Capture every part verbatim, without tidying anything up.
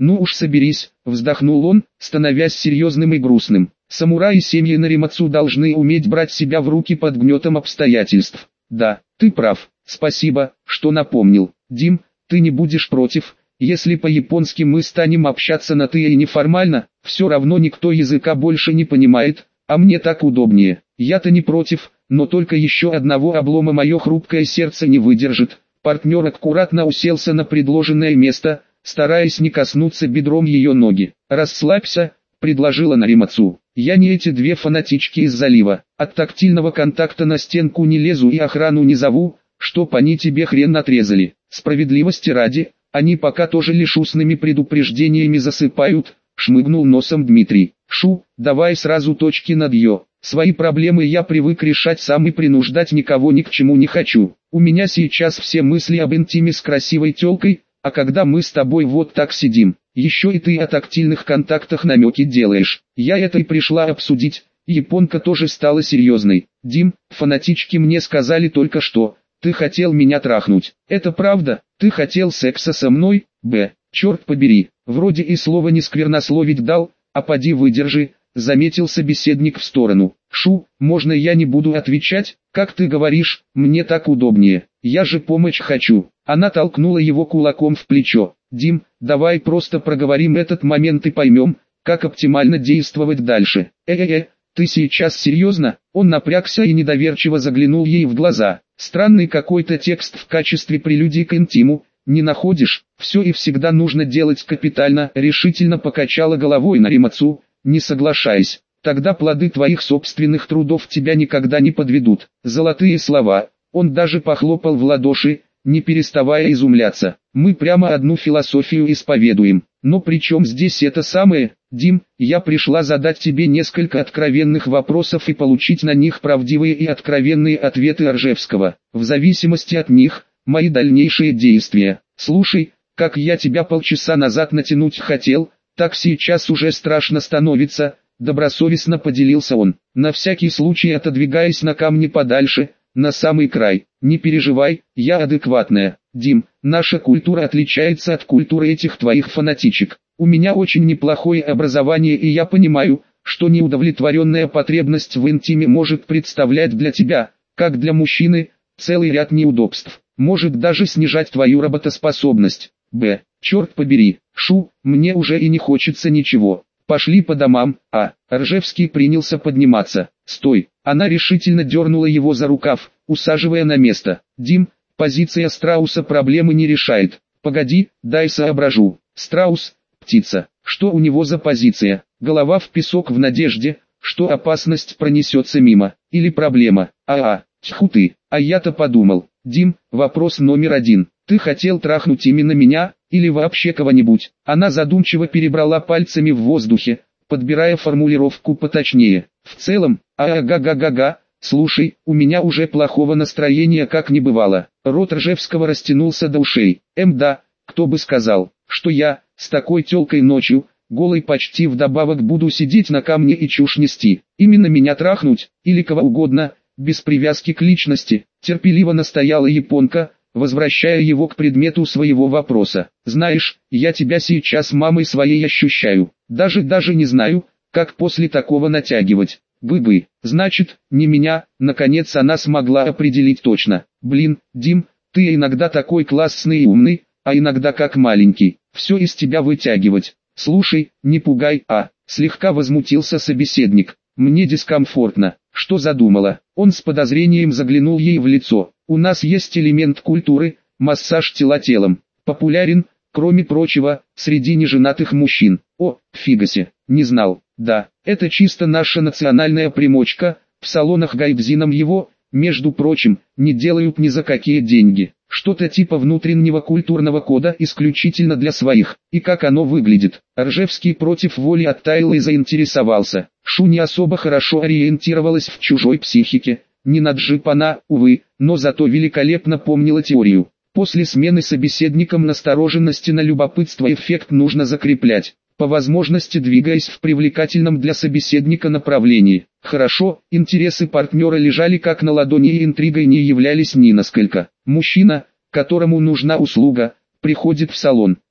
Ну уж соберись, вздохнул он, становясь серьезным и грустным. Самураи семьи Наримацу должны уметь брать себя в руки под гнетом обстоятельств. Да, ты прав, спасибо, что напомнил. Дим, ты не будешь против, если по-японски мы станем общаться на «ты» и неформально, все равно никто языка больше не понимает, а мне так удобнее. Я-то не против, но только еще одного облома мое хрупкое сердце не выдержит. Партнер аккуратно уселся на предложенное место, стараясь не коснуться бедром ее ноги. «Расслабься», — предложила Наримацу. «Я не эти две фанатички из залива. От тактильного контакта на стенку не лезу и охрану не зову, чтоб они тебе хрен отрезали. Справедливости ради, они пока тоже лишь устными предупреждениями засыпают», — шмыгнул носом Дмитрий. «Шу, давай сразу точки над «ё». Свои проблемы я привык решать сам и принуждать никого ни к чему не хочу. У меня сейчас все мысли об интиме с красивой тёлкой, а когда мы с тобой вот так сидим, еще и ты о тактильных контактах намеки делаешь. Я это и пришла обсудить». Японка тоже стала серьезной. «Дим, фанатички мне сказали только что, ты хотел меня трахнуть. Это правда? Ты хотел секса со мной? Б. Черт побери, вроде и слова не сквернословить дал, а поди выдержи», заметил собеседник в сторону. «Шу, можно я не буду отвечать? Как ты говоришь, мне так удобнее. Я же помочь хочу». Она толкнула его кулаком в плечо. «Дим, давай просто проговорим этот момент и поймем, как оптимально действовать дальше». «Э-э-э, ты сейчас серьезно?» Он напрягся и недоверчиво заглянул ей в глаза. «Странный какой-то текст в качестве прелюдии к интиму, не находишь? Все и всегда нужно делать капитально», решительно покачала головой Наримацу, не соглашаясь. «Тогда плоды твоих собственных трудов тебя никогда не подведут». Золотые слова. Он даже похлопал в ладоши, не переставая изумляться. «Мы прямо одну философию исповедуем. Но при чем здесь это самое, Дим? Я пришла задать тебе несколько откровенных вопросов и получить на них правдивые и откровенные ответы Ржевского. В зависимости от них, мои дальнейшие действия. Слушай, как я тебя полчаса назад натянуть хотел, так сейчас уже страшно становится», добросовестно поделился он, на всякий случай отодвигаясь на камни подальше, на самый край. «Не переживай, я адекватная. Дим, наша культура отличается от культуры этих твоих фанатичек. У меня очень неплохое образование и я понимаю, что неудовлетворенная потребность в интиме может представлять для тебя, как для мужчины, целый ряд неудобств. Может даже снижать твою работоспособность. Б. Черт побери, Шу, мне уже и не хочется ничего. Пошли по домам». А. Ржевский принялся подниматься. «Стой!» Она решительно дернула его за рукав, усаживая на место. «Дим, позиция страуса проблемы не решает. Погоди, дай соображу. Страус, птица, что у него за позиция? Голова в песок в надежде, что опасность пронесется мимо. Или проблема? А-а, тьфу ты, а я-то подумал. Дим, вопрос номер один. Ты хотел трахнуть именно меня, или вообще кого-нибудь?» Она задумчиво перебрала пальцами в воздухе, подбирая формулировку поточнее. «В целом, а-га-га-га-га, слушай, у меня уже плохого настроения как не бывало». Рот Ржевского растянулся до ушей. «Эм да, кто бы сказал, что я, с такой тёлкой ночью, голой почти вдобавок буду сидеть на камне и чушь нести. Именно меня трахнуть, или кого угодно, без привязки к личности», терпеливо настояла японка, возвращая его к предмету своего вопроса. «Знаешь, я тебя сейчас мамой своей ощущаю. Даже-даже не знаю, как после такого натягивать. Бы-бы, значит, не меня». Наконец она смогла определить точно. «Блин, Дим, ты иногда такой классный и умный, а иногда как маленький. Все из тебя вытягивать. Слушай, не пугай, а...» Слегка возмутился собеседник. «Мне дискомфортно». «Что задумала?» Он с подозрением заглянул ей в лицо. «У нас есть элемент культуры, массаж тела телом. Популярен, кроме прочего, среди неженатых мужчин». «О, фигасе, не знал». «Да, это чисто наша национальная примочка, в салонах гайбзином его, между прочим, не делают ни за какие деньги. Что-то типа внутреннего культурного кода исключительно для своих. И как оно выглядит?» Ржевский против воли оттаял и заинтересовался. Шу не особо хорошо ориентировалась в чужой психике. Не на джип она, увы, но зато великолепно помнила теорию. После смены собеседником настороженности на любопытство эффект нужно закреплять, по возможности двигаясь в привлекательном для собеседника направлении. Хорошо, интересы партнера лежали как на ладони и интригой не являлись ни насколько. Мужчина, которому нужна услуга, приходит в салон,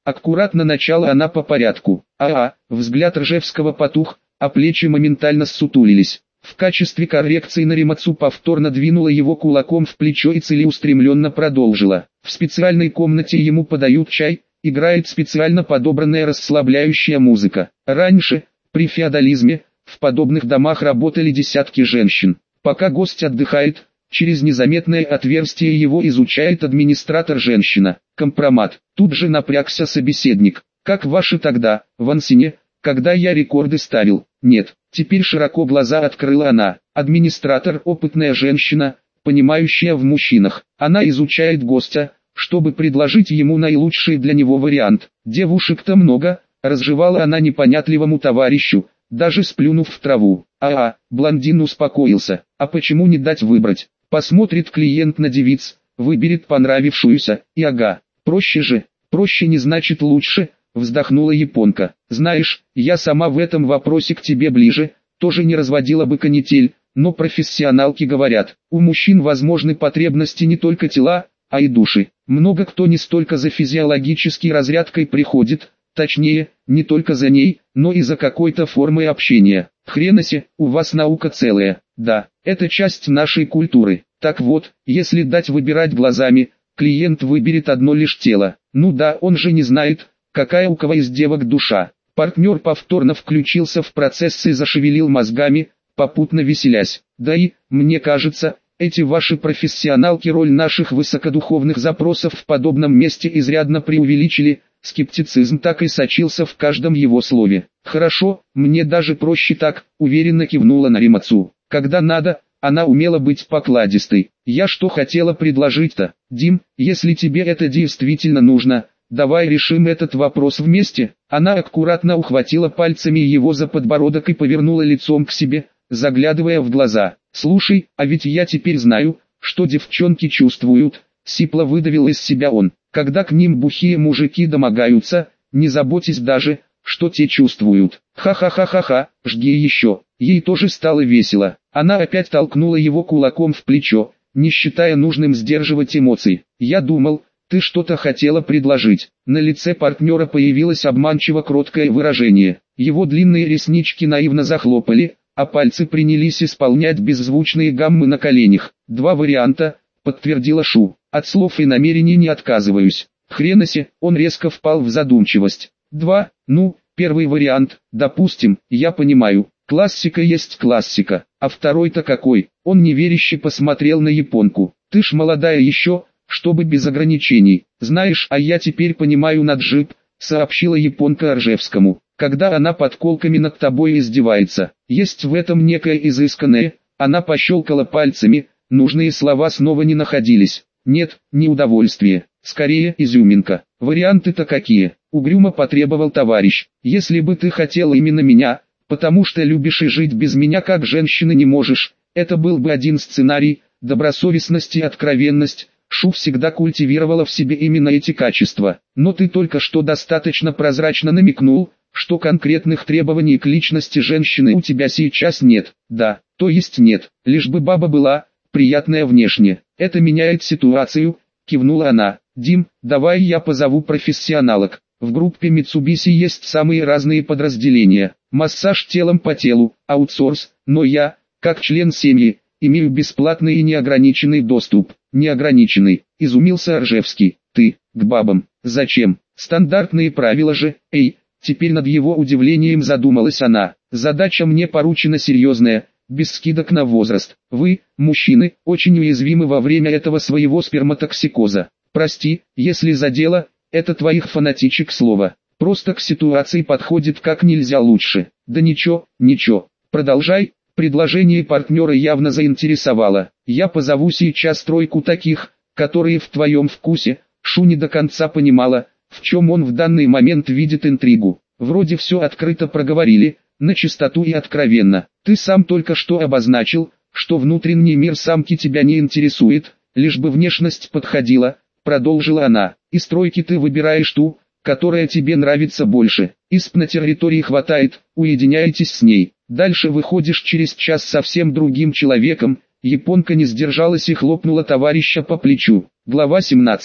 Аккуратно начала она по порядку. А-а, взгляд Ржевского потух, а плечи моментально ссутулились. В качестве коррекции Наримацу повторно двинула его кулаком в плечо и целеустремленно продолжила. В специальной комнате ему подают чай, играет специально подобранная расслабляющая музыка. Раньше, при феодализме, в подобных домах работали десятки женщин. Пока гость отдыхает, через незаметное отверстие его изучает администратор-женщина. Компромат. Тут же напрягся собеседник. Как ваши тогда, в Ансине, когда я рекорды ставил? Нет. Теперь широко глаза открыла она. Администратор – опытная женщина, понимающая в мужчинах. Она изучает гостя, чтобы предложить ему наилучший для него вариант. Девушек-то много, разжевала она непонятливому товарищу, даже сплюнув в траву. А-а, блондин успокоился. А почему не дать выбрать? Посмотрит клиент на девиц, выберет понравившуюся, и ага. Проще же, проще не значит лучше, вздохнула японка. Знаешь, я сама в этом вопросе к тебе ближе, тоже не разводила бы канитель, но профессионалки говорят, у мужчин возможны потребности не только тела, а и души. Много кто не столько за физиологической разрядкой приходит, точнее, не только за ней, но и за какой-то формой общения. Хренасе, у вас наука целая. Да, это часть нашей культуры. Так вот, если дать выбирать глазами, клиент выберет одно лишь тело. Ну да, он же не знает, какая у кого из девок душа. Партнер повторно включился в процесс и зашевелил мозгами, попутно веселясь. Да и, мне кажется, эти ваши профессионалки роль наших высокодуховных запросов в подобном месте изрядно преувеличили. Скептицизм так и сочился в каждом его слове. «Хорошо, мне даже проще так», — уверенно кивнула Наримацу. «Когда надо, она умела быть покладистой. Я что хотела предложить-то? Дим, если тебе это действительно нужно, давай решим этот вопрос вместе». Она аккуратно ухватила пальцами его за подбородок и повернула лицом к себе, заглядывая в глаза. «Слушай, а ведь я теперь знаю, что девчонки чувствуют», — сипло выдавил из себя он. «Когда к ним бухие мужики домогаются, не заботьтесь даже, что те чувствуют. Ха-ха-ха-ха-ха, жги еще». Ей тоже стало весело. Она опять толкнула его кулаком в плечо, не считая нужным сдерживать эмоции. «Я думал, ты что-то хотела предложить». На лице партнера появилось обманчиво кроткое выражение. Его длинные реснички наивно захлопали, а пальцы принялись исполнять беззвучные гаммы на коленях. «Два варианта», — подтвердила Шу. «От слов и намерений не отказываюсь». Хренасе, он резко впал в задумчивость. «Два, ну, первый вариант, допустим, я понимаю. Классика есть классика. А второй-то какой?» Он неверяще посмотрел на японку. «Ты ж молодая еще, чтобы без ограничений. Знаешь, а я теперь понимаю наджип», — сообщила японка Ржевскому. «Когда она подколками над тобой издевается, есть в этом некое изысканное». Она пощелкала пальцами, нужные слова снова не находились. «Нет, не удовольствие, скорее изюминка». «Варианты-то какие?» — угрюмо потребовал товарищ. «Если бы ты хотел именно меня, потому что любишь и жить без меня как женщина не можешь, это был бы один сценарий, добросовестность и откровенность». Шу всегда культивировала в себе именно эти качества. Но ты только что достаточно прозрачно намекнул, что конкретных требований к личности женщины у тебя сейчас нет. Да, то есть нет, лишь бы баба была, приятная внешне. Это меняет ситуацию, кивнула она. Дим, давай я позову профессионалок. В группе Mitsubishi есть самые разные подразделения. Массаж телом по телу, аутсорс, но я, как член семьи, имею бесплатный и неограниченный доступ. Неограниченный, изумился Ржевский. Ты, к бабам, зачем? Стандартные правила же, эй. Теперь над его удивлением задумалась она. Задача мне поручена серьезная, без скидок на возраст. Вы, мужчины, очень уязвимы во время этого своего сперматоксикоза. Прости, если задело, это твоих фанатичек слово. Просто к ситуации подходит как нельзя лучше. Да ничего, ничего. Продолжай. Предложение партнера явно заинтересовало. Я позову сейчас тройку таких, которые в твоем вкусе. Шу не до конца понимала, в чем он в данный момент видит интригу. Вроде все открыто проговорили, на чистоту и откровенно. Ты сам только что обозначил, что внутренний мир самки тебя не интересует, лишь бы внешность подходила, продолжила она. Из тройки ты выбираешь ту, которая тебе нравится больше. Исп на территории хватает, уединяйтесь с ней. Дальше выходишь через час совсем другим человеком. Японка не сдержалась и хлопнула товарища по плечу. Глава семнадцать.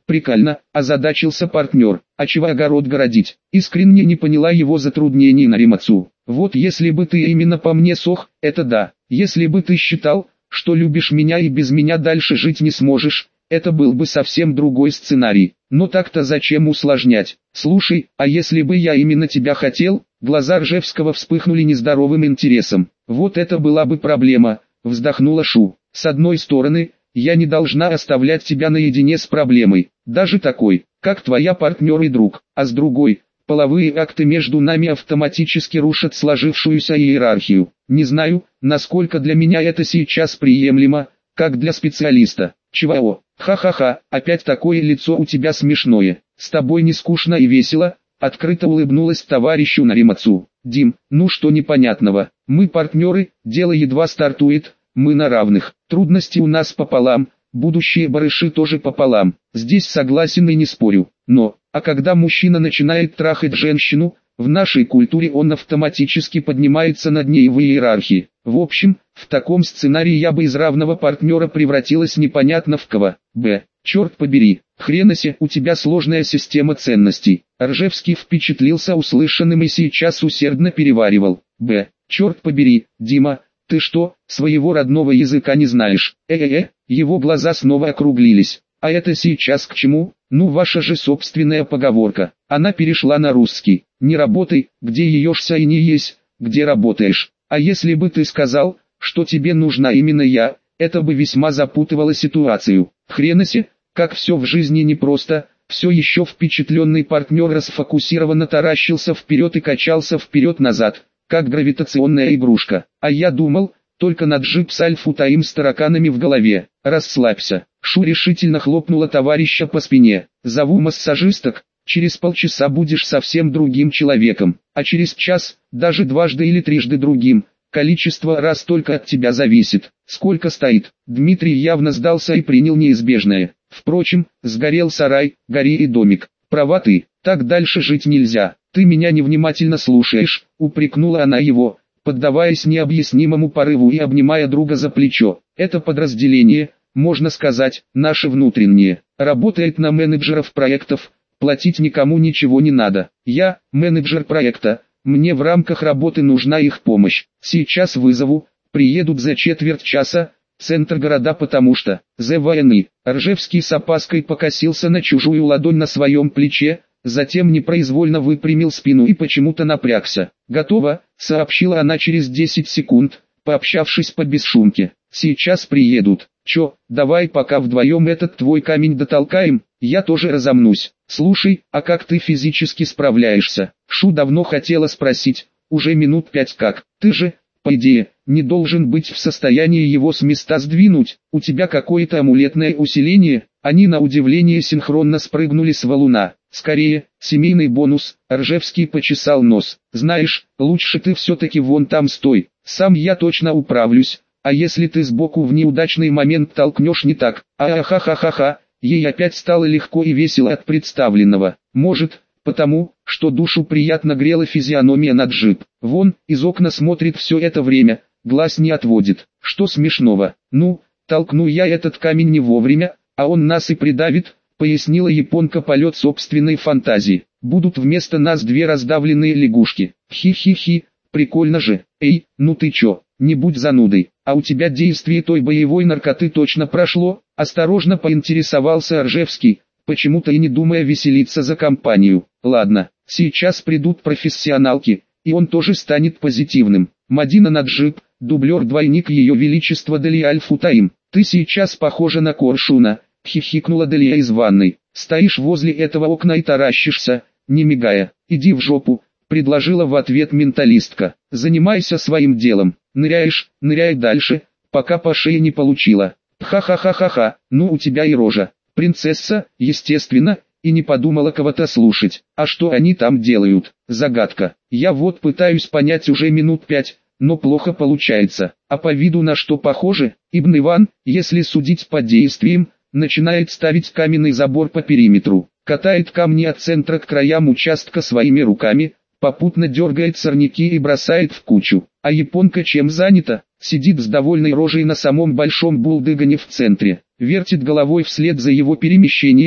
Прикольно, озадачился партнер. А чего огород городить? Искренне не поняла его затруднений Наримацу. Вот если бы ты именно по мне сох, это да. Если бы ты считал, что любишь меня и без меня дальше жить не сможешь, это был бы совсем другой сценарий. Но так-то зачем усложнять? Слушай, а если бы я именно тебя хотел? Глаза Ржевского вспыхнули нездоровым интересом. Вот это была бы проблема, вздохнула Шу. С одной стороны, я не должна оставлять тебя наедине с проблемой, даже такой, как твоя партнер и друг, а с другой, половые акты между нами автоматически рушат сложившуюся иерархию. Не знаю, насколько для меня это сейчас приемлемо, как для специалиста. Чего? Ха-ха-ха, опять такое лицо у тебя смешное. С тобой не скучно и весело, открыто улыбнулась товарищу Наримацу. Дим, ну что непонятного, мы партнеры, дело едва стартует, мы на равных, трудности у нас пополам, будущие барыши тоже пополам. Здесь согласен и не спорю, но, а когда мужчина начинает трахать женщину, в нашей культуре он автоматически поднимается над ней в иерархии. В общем, в таком сценарии я бы из равного партнера превратилась непонятно в кого. Б. Черт побери, хренасе, у тебя сложная система ценностей. Ржевский впечатлился услышанным и сейчас усердно переваривал. Б. Черт побери, Дима, ты что, своего родного языка не знаешь? Э-э-э, его глаза снова округлились. А это сейчас к чему? Ну ваша же собственная поговорка. Она перешла на русский. Не работай, где еешься и не есть, где работаешь. А если бы ты сказал, что тебе нужна именно я, это бы весьма запутывало ситуацию. Хренасе, как все в жизни непросто. Все еще впечатленный партнер расфокусированно таращился вперед и качался вперед-назад, как гравитационная игрушка. А я думал, только на джип с Альфутаим с тараканами в голове. Расслабься. Шу решительно хлопнула товарища по спине. Зову массажисток, через полчаса будешь совсем другим человеком, а через час, даже дважды или трижды другим. Количество раз только от тебя зависит. Сколько стоит? Дмитрий явно сдался и принял неизбежное. Впрочем, сгорел сарай, гори и домик. Права ты, так дальше жить нельзя. Ты меня невнимательно слушаешь, упрекнула она его, поддаваясь необъяснимому порыву и обнимая друга за плечо. Это подразделение, можно сказать, наше внутреннее, работает на менеджеров проектов, платить никому ничего не надо. Я, менеджер проекта, мне в рамках работы нужна их помощь. Сейчас вызову, приедут за четверть часа, центр города потому что, ЗВНИ. Ржевский с опаской покосился на чужую ладонь на своем плече, затем непроизвольно выпрямил спину и почему-то напрягся. «Готово», — сообщила она через десять секунд, пообщавшись по бесшумке. «Сейчас приедут. Чё, давай пока вдвоем этот твой камень дотолкаем, я тоже разомнусь. Слушай, а как ты физически справляешься?» Шу давно хотела спросить, уже минут пять как. «Ты же, по идее, не должен быть в состоянии его с места сдвинуть, у тебя какое-то амулетное усиление». Они на удивление синхронно спрыгнули с валуна. «Скорее, семейный бонус», — Ржевский почесал нос. «Знаешь, лучше ты все-таки вон там стой, сам я точно управлюсь, а если ты сбоку в неудачный момент толкнешь не так, а-ха-ха-ха-ха». Ей опять стало легко и весело от представленного. Может, потому, что душу приятно грела физиономия на джип. Вон, из окна смотрит все это время, глаз не отводит. Что смешного? Ну, толкну я этот камень не вовремя, а он нас и придавит, пояснила японка полет собственной фантазии. Будут вместо нас две раздавленные лягушки. Хи-хи-хи, прикольно же. Эй, ну ты чё, не будь занудой, а у тебя действие той боевой наркоты точно прошло? Осторожно поинтересовался Ржевский, почему-то и не думая веселиться за компанию. Ладно, сейчас придут профессионалки, и он тоже станет позитивным. Мадина Наджиб, дублер-двойник ее величества Далия Аль-Футаим. Ты сейчас похожа на Коршуна, хихикнула Далия из ванной. Стоишь возле этого окна и таращишься, не мигая. Иди в жопу, предложила в ответ менталистка. Занимайся своим делом. Ныряешь, ныряй дальше, пока по шее не получила. Ха-ха-ха-ха-ха, ну у тебя и рожа. Принцесса, естественно, и не подумала кого-то слушать. А что они там делают? Загадка. Я вот пытаюсь понять уже минут пять, но плохо получается. А по виду на что похоже? Ибн Иван, если судить по действиям, начинает ставить каменный забор по периметру, катает камни от центра к краям участка своими руками, попутно дергает сорняки и бросает в кучу. А японка чем занята? Сидит с довольной рожей на самом большом булдыгане в центре, вертит головой вслед за его перемещениями,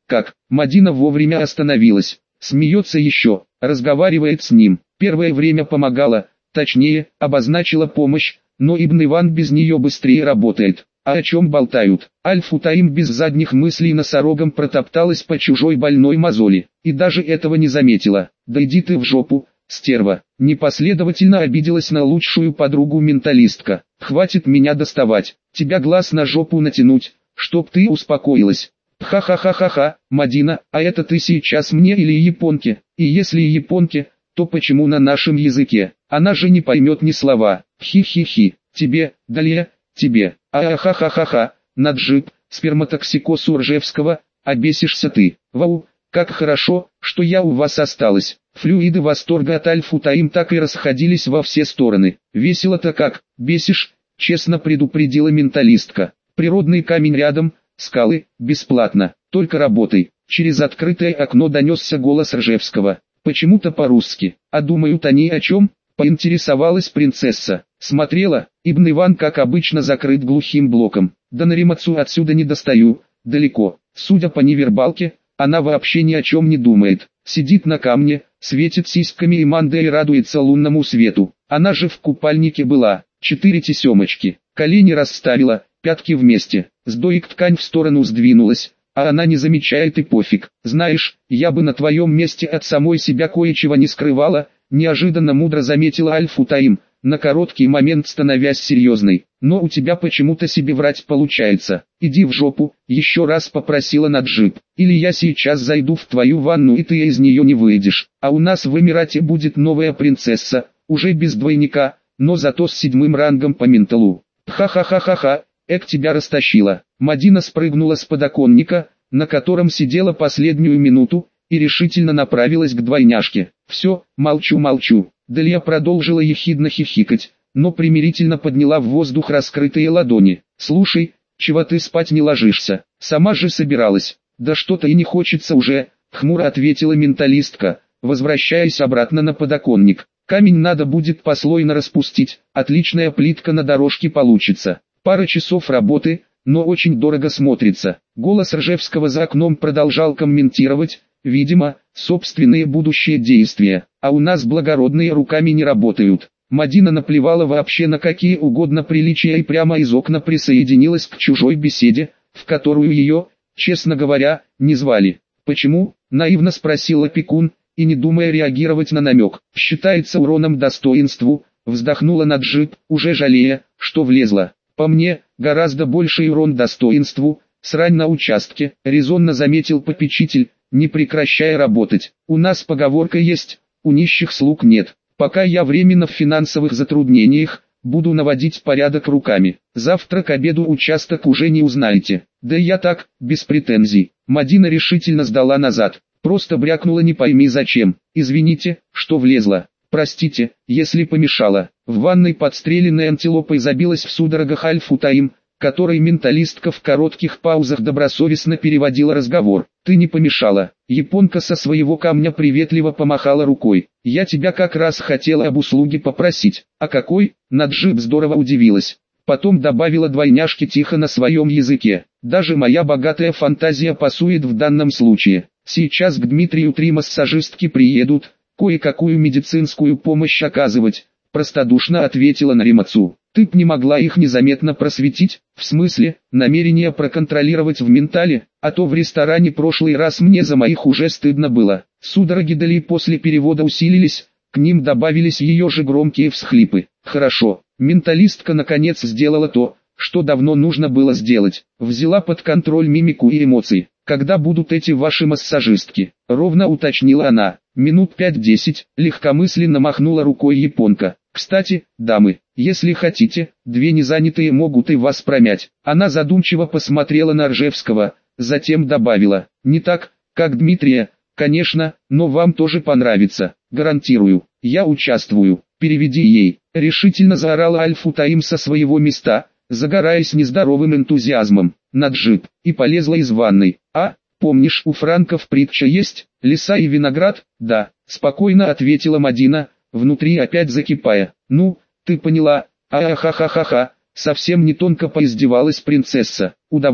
Как? Мадина вовремя остановилась. Смеется еще, разговаривает с ним. Первое время помогала, точнее, обозначила помощь, но Ибн Иван без нее быстрее работает. А о чем болтают? Аль-Футаим без задних мыслей носорогом протопталась по чужой больной мозоли, и даже этого не заметила. Да иди ты в жопу, стерва. Непоследовательно обиделась на лучшую подругу менталистка. Хватит меня доставать, тебя глаз на жопу натянуть, чтоб ты успокоилась. Ха-ха-ха-ха-ха, Мадина, а это ты сейчас мне или японке? И если японке, то почему на нашем языке? Она же не поймет ни слова. Хи-хи-хи, тебе, Далия, тебе. А-ха-ха-ха-ха, наджиб, сперматоксикоз у Ржевского, обесишься ты. Вау, как хорошо, что я у вас осталась. Флюиды восторга от Аль-Футаим так и расходились во все стороны. Весело-то как, бесишь, честно предупредила менталистка. Природный камень рядом, скалы, бесплатно, только работай. Через открытое окно донесся голос Ржевского. Почему-то по-русски. А думают они о чем? Поинтересовалась принцесса. Смотрела, Ибн Иван как обычно закрыт глухим блоком. Да на Римацу отсюда не достаю, далеко. Судя по невербалке, она вообще ни о чем не думает. Сидит на камне, светит сиськами и манда и радуется лунному свету. Она же в купальнике была. Четыре тесемочки. Колени расставила, пятки вместе. Сдоик ткань в сторону сдвинулась. А она не замечает и пофиг. Знаешь, я бы на твоем месте от самой себя кое-чего не скрывала, неожиданно мудро заметила Аль-Футаим, на короткий момент становясь серьезной. Но у тебя почему-то себе врать получается. Иди в жопу, еще раз попросила Наджиб. Или я сейчас зайду в твою ванну и ты из нее не выйдешь. А у нас в Эмирате будет новая принцесса, уже без двойника, но зато с седьмым рангом по менталу. Ха-ха-ха-ха-ха, эк тебя растащила. Мадина спрыгнула с подоконника, на котором сидела последнюю минуту, и решительно направилась к двойняшке. Все, молчу-молчу. Далия продолжила ехидно хихикать, но примирительно подняла в воздух раскрытые ладони. «Слушай, чего ты спать не ложишься? Сама же собиралась». «Да что-то и не хочется уже», — хмуро ответила менталистка, возвращаясь обратно на подоконник. «Камень надо будет послойно распустить, отличная плитка на дорожке получится. Пара часов работы, но очень дорого смотрится». Голос Ржевского за окном продолжал комментировать, видимо, собственные будущие действия. «А у нас благородные руками не работают». Мадина наплевала вообще на какие угодно приличия и прямо из окна присоединилась к чужой беседе, в которую ее, честно говоря, не звали. «Почему?» – наивно спросил опекун, и не думая реагировать на намек. «Считается уроном достоинству», – вздохнула Наджиб, уже жалея, что влезла. «По мне, гораздо больший урон достоинству, срань на участке», – резонно заметил попечитель, не прекращая работать. «У нас поговорка есть, у нищих слуг нет. Пока я временно в финансовых затруднениях, буду наводить порядок руками. Завтра к обеду участок уже не узнаете». «Да я так, без претензий». Мадина решительно сдала назад. Просто брякнула не пойми зачем. «Извините, что влезла. Простите, если помешала». В ванной подстреленной антилопой забилась в судорогах Аль-Футаим, которой менталистка в коротких паузах добросовестно переводила разговор. «Ты не помешала». Японка со своего камня приветливо помахала рукой. «Я тебя как раз хотела об услуге попросить». «А какой?» Наджиб здорово удивилась. Потом добавила двойняшке тихо на своем языке. «Даже моя богатая фантазия пасует в данном случае. Сейчас к Дмитрию три массажистки приедут, кое-какую медицинскую помощь оказывать», простодушно ответила Наримацу. «Ты б не могла их незаметно просветить?» «В смысле, намерение проконтролировать в ментале, а то в ресторане прошлый раз мне за моих уже стыдно было». Судороги Дали после перевода усилились, к ним добавились ее же громкие всхлипы. «Хорошо». Менталистка наконец сделала то, что давно нужно было сделать. Взяла под контроль мимику и эмоции. «Когда будут эти ваши массажистки?» — ровно уточнила она. «Минут пять-десять», — легкомысленно махнула рукой японка. «Кстати, дамы, если хотите, две незанятые могут и вас промять». Она задумчиво посмотрела на Ржевского, затем добавила. «Не так, как Дмитрия, конечно, но вам тоже понравится, гарантирую. Я участвую, переведи ей». Решительно заорала Аль-Футаим со своего места, загораясь нездоровым энтузиазмом. Наджиб, и полезла из ванной. «А, помнишь, у франков притча есть, леса и виноград?» «Да», спокойно ответила Мадина, внутри опять закипая. «Ну, ты поняла, а-ха-ха-ха-ха», совсем не тонко поиздевалась принцесса. «Удавлю».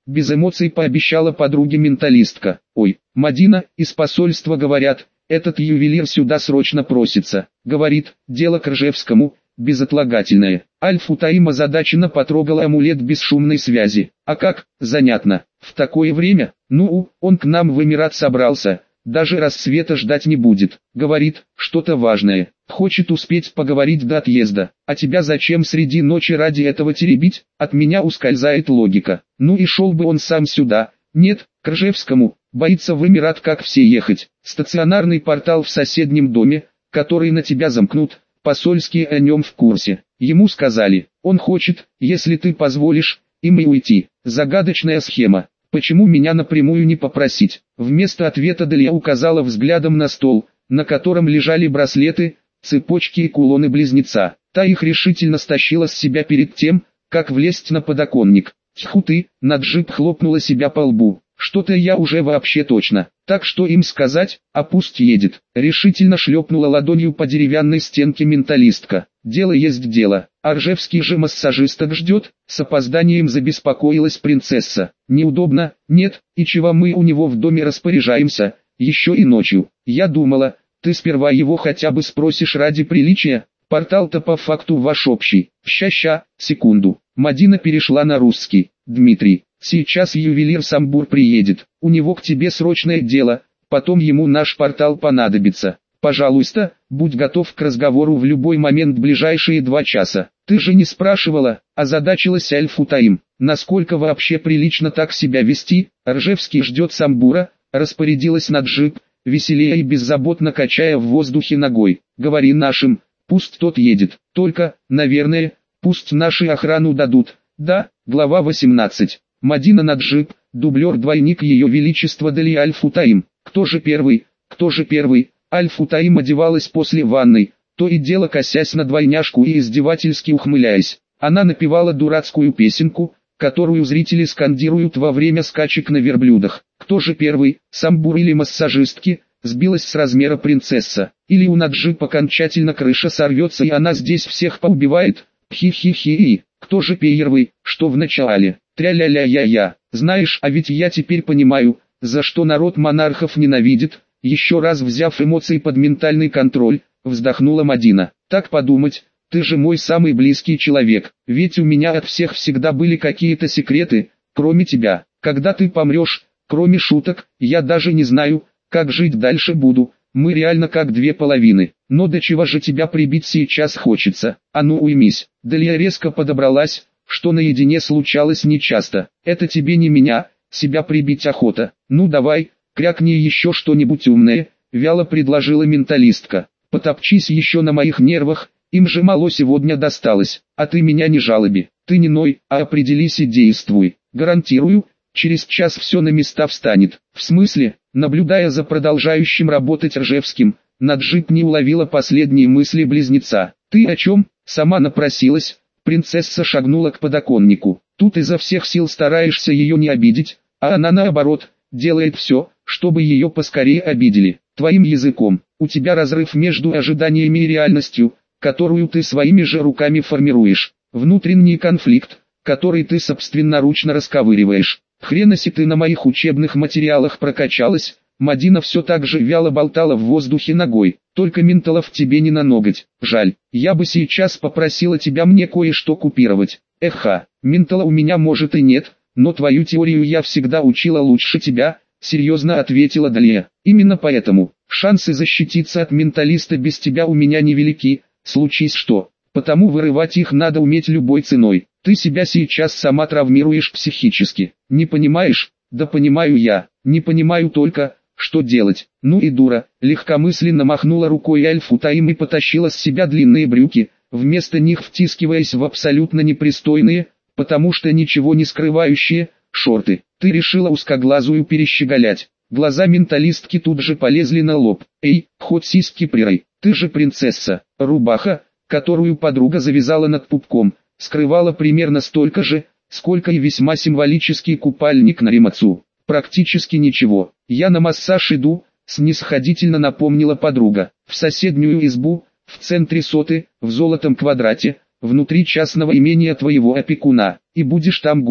без эмоций пообещала подруге менталистка. Ой, Мадина, из посольства говорят, этот ювелир сюда срочно просится. Говорит, дело к Ржевскому, безотлагательное. Аль-Футаим озадаченно потрогала амулет бесшумной связи. А как, занятно, в такое время? Ну, он к нам в Эмират собрался, даже рассвета ждать не будет. Говорит, что-то важное, хочет успеть поговорить до отъезда. А тебя зачем среди ночи ради этого теребить? От меня ускользает логика. Ну и шел бы он сам сюда. Нет, к Ржевскому, боится в Эмират как все ехать. Стационарный портал в соседнем доме, который на тебя замкнут. Посольские о нем в курсе. Ему сказали, он хочет, если ты позволишь, им и уйти. Загадочная схема. Почему меня напрямую не попросить? Вместо ответа Далия указала взглядом на стол, на котором лежали браслеты, цепочки и кулоны близнеца. Та их решительно стащила с себя перед тем, как влезть на подоконник. Тьфу ты, Наджиб хлопнула себя по лбу. Что-то я уже вообще точно. Так что им сказать, а пусть едет. Решительно шлепнула ладонью по деревянной стенке менталистка. Дело есть дело. Ржевский же массажисток ждет. С опозданием забеспокоилась принцесса. Неудобно, нет, и чего мы у него в доме распоряжаемся, еще и ночью. Я думала, ты сперва его хотя бы спросишь ради приличия. Портал-то по факту ваш общий. Ща-ща, секунду. Мадина перешла на русский. Дмитрий, сейчас ювелир Самбур приедет. У него к тебе срочное дело, потом ему наш портал понадобится. Пожалуйста, будь готов к разговору в любой момент ближайшие два часа. Ты же не спрашивала, озадачилась Аль-Футаим. Насколько вообще прилично так себя вести? Ржевский ждет Самбура, распорядилась Наджиб, веселее и беззаботно качая в воздухе ногой. Говори нашим, пусть тот едет. Только, наверное, пусть наши охрану дадут. Да, глава восемнадцать. Мадина Наджиб, дублер-двойник ее величества Дали Аль-Футаим. Кто же первый? Кто же первый? Аль-Футаим одевалась после ванной, то и дело косясь на двойняшку и издевательски ухмыляясь. Она напевала дурацкую песенку, которую зрители скандируют во время скачек на верблюдах. Кто же первый, Самбур или массажистки? Сбилась с размера принцесса. Или у Наджиб окончательно крыша сорвется и она здесь всех поубивает? Пхи-хи-хи. Кто же первый, что в начале? Тря-ля-ля-я-я. Знаешь, а ведь я теперь понимаю, за что народ монархов ненавидит. Еще раз взяв эмоции под ментальный контроль, вздохнула Мадина. Так подумать, ты же мой самый близкий человек. Ведь у меня от всех всегда были какие-то секреты, кроме тебя. Когда ты помрешь, кроме шуток, я даже не знаю, как жить дальше буду. Мы реально как две половины. Но до чего же тебя прибить сейчас хочется? А ну уймись. Далия резко подобралась, что наедине случалось нечасто. Это тебе не меня, себя прибить охота. Ну давай, крякни еще что-нибудь умное, вяло предложила менталистка. Потопчись еще на моих нервах, им же мало сегодня досталось. А ты меня не жалоби, ты не ной, а определись и действуй. Гарантирую, через час все на места встанет. В смысле? Наблюдая за продолжающим работать Ржевским, Наджиб не уловила последние мысли близнеца. «Ты о чем?» Сама напросилась. Принцесса шагнула к подоконнику. Тут изо всех сил стараешься ее не обидеть, а она наоборот, делает все, чтобы ее поскорее обидели. Твоим языком, у тебя разрыв между ожиданиями и реальностью, которую ты своими же руками формируешь. Внутренний конфликт, который ты собственноручно расковыриваешь. Хренаси ты на моих учебных материалах прокачалась. Мадина все так же вяло болтала в воздухе ногой. Только менталов тебе не на ноготь. Жаль, я бы сейчас попросила тебя мне кое-что купировать. Эха, ментала у меня может и нет, но твою теорию я всегда учила лучше тебя, серьезно ответила Далия. Именно поэтому, шансы защититься от менталиста без тебя у меня невелики, случись что. Потому вырывать их надо уметь любой ценой. Ты себя сейчас сама травмируешь психически. Не понимаешь? Да понимаю я. Не понимаю только, что делать. Ну и дура. Легкомысленно махнула рукой Аль-Футаим и потащила с себя длинные брюки, вместо них втискиваясь в абсолютно непристойные, потому что ничего не скрывающие, шорты. Ты решила узкоглазую перещеголять. Глаза менталистки тут же полезли на лоб. Эй, хоть сиськи прирай. Ты же принцесса. Рубаха, которую подруга завязала над пупком, скрывала примерно столько же, сколько и весьма символический купальник на Римацу. Практически ничего. Я на массаж иду, снисходительно напомнила подруга. В соседнюю избу, в центре соты, в золотом квадрате, внутри частного имения твоего опекуна. И будешь там голая.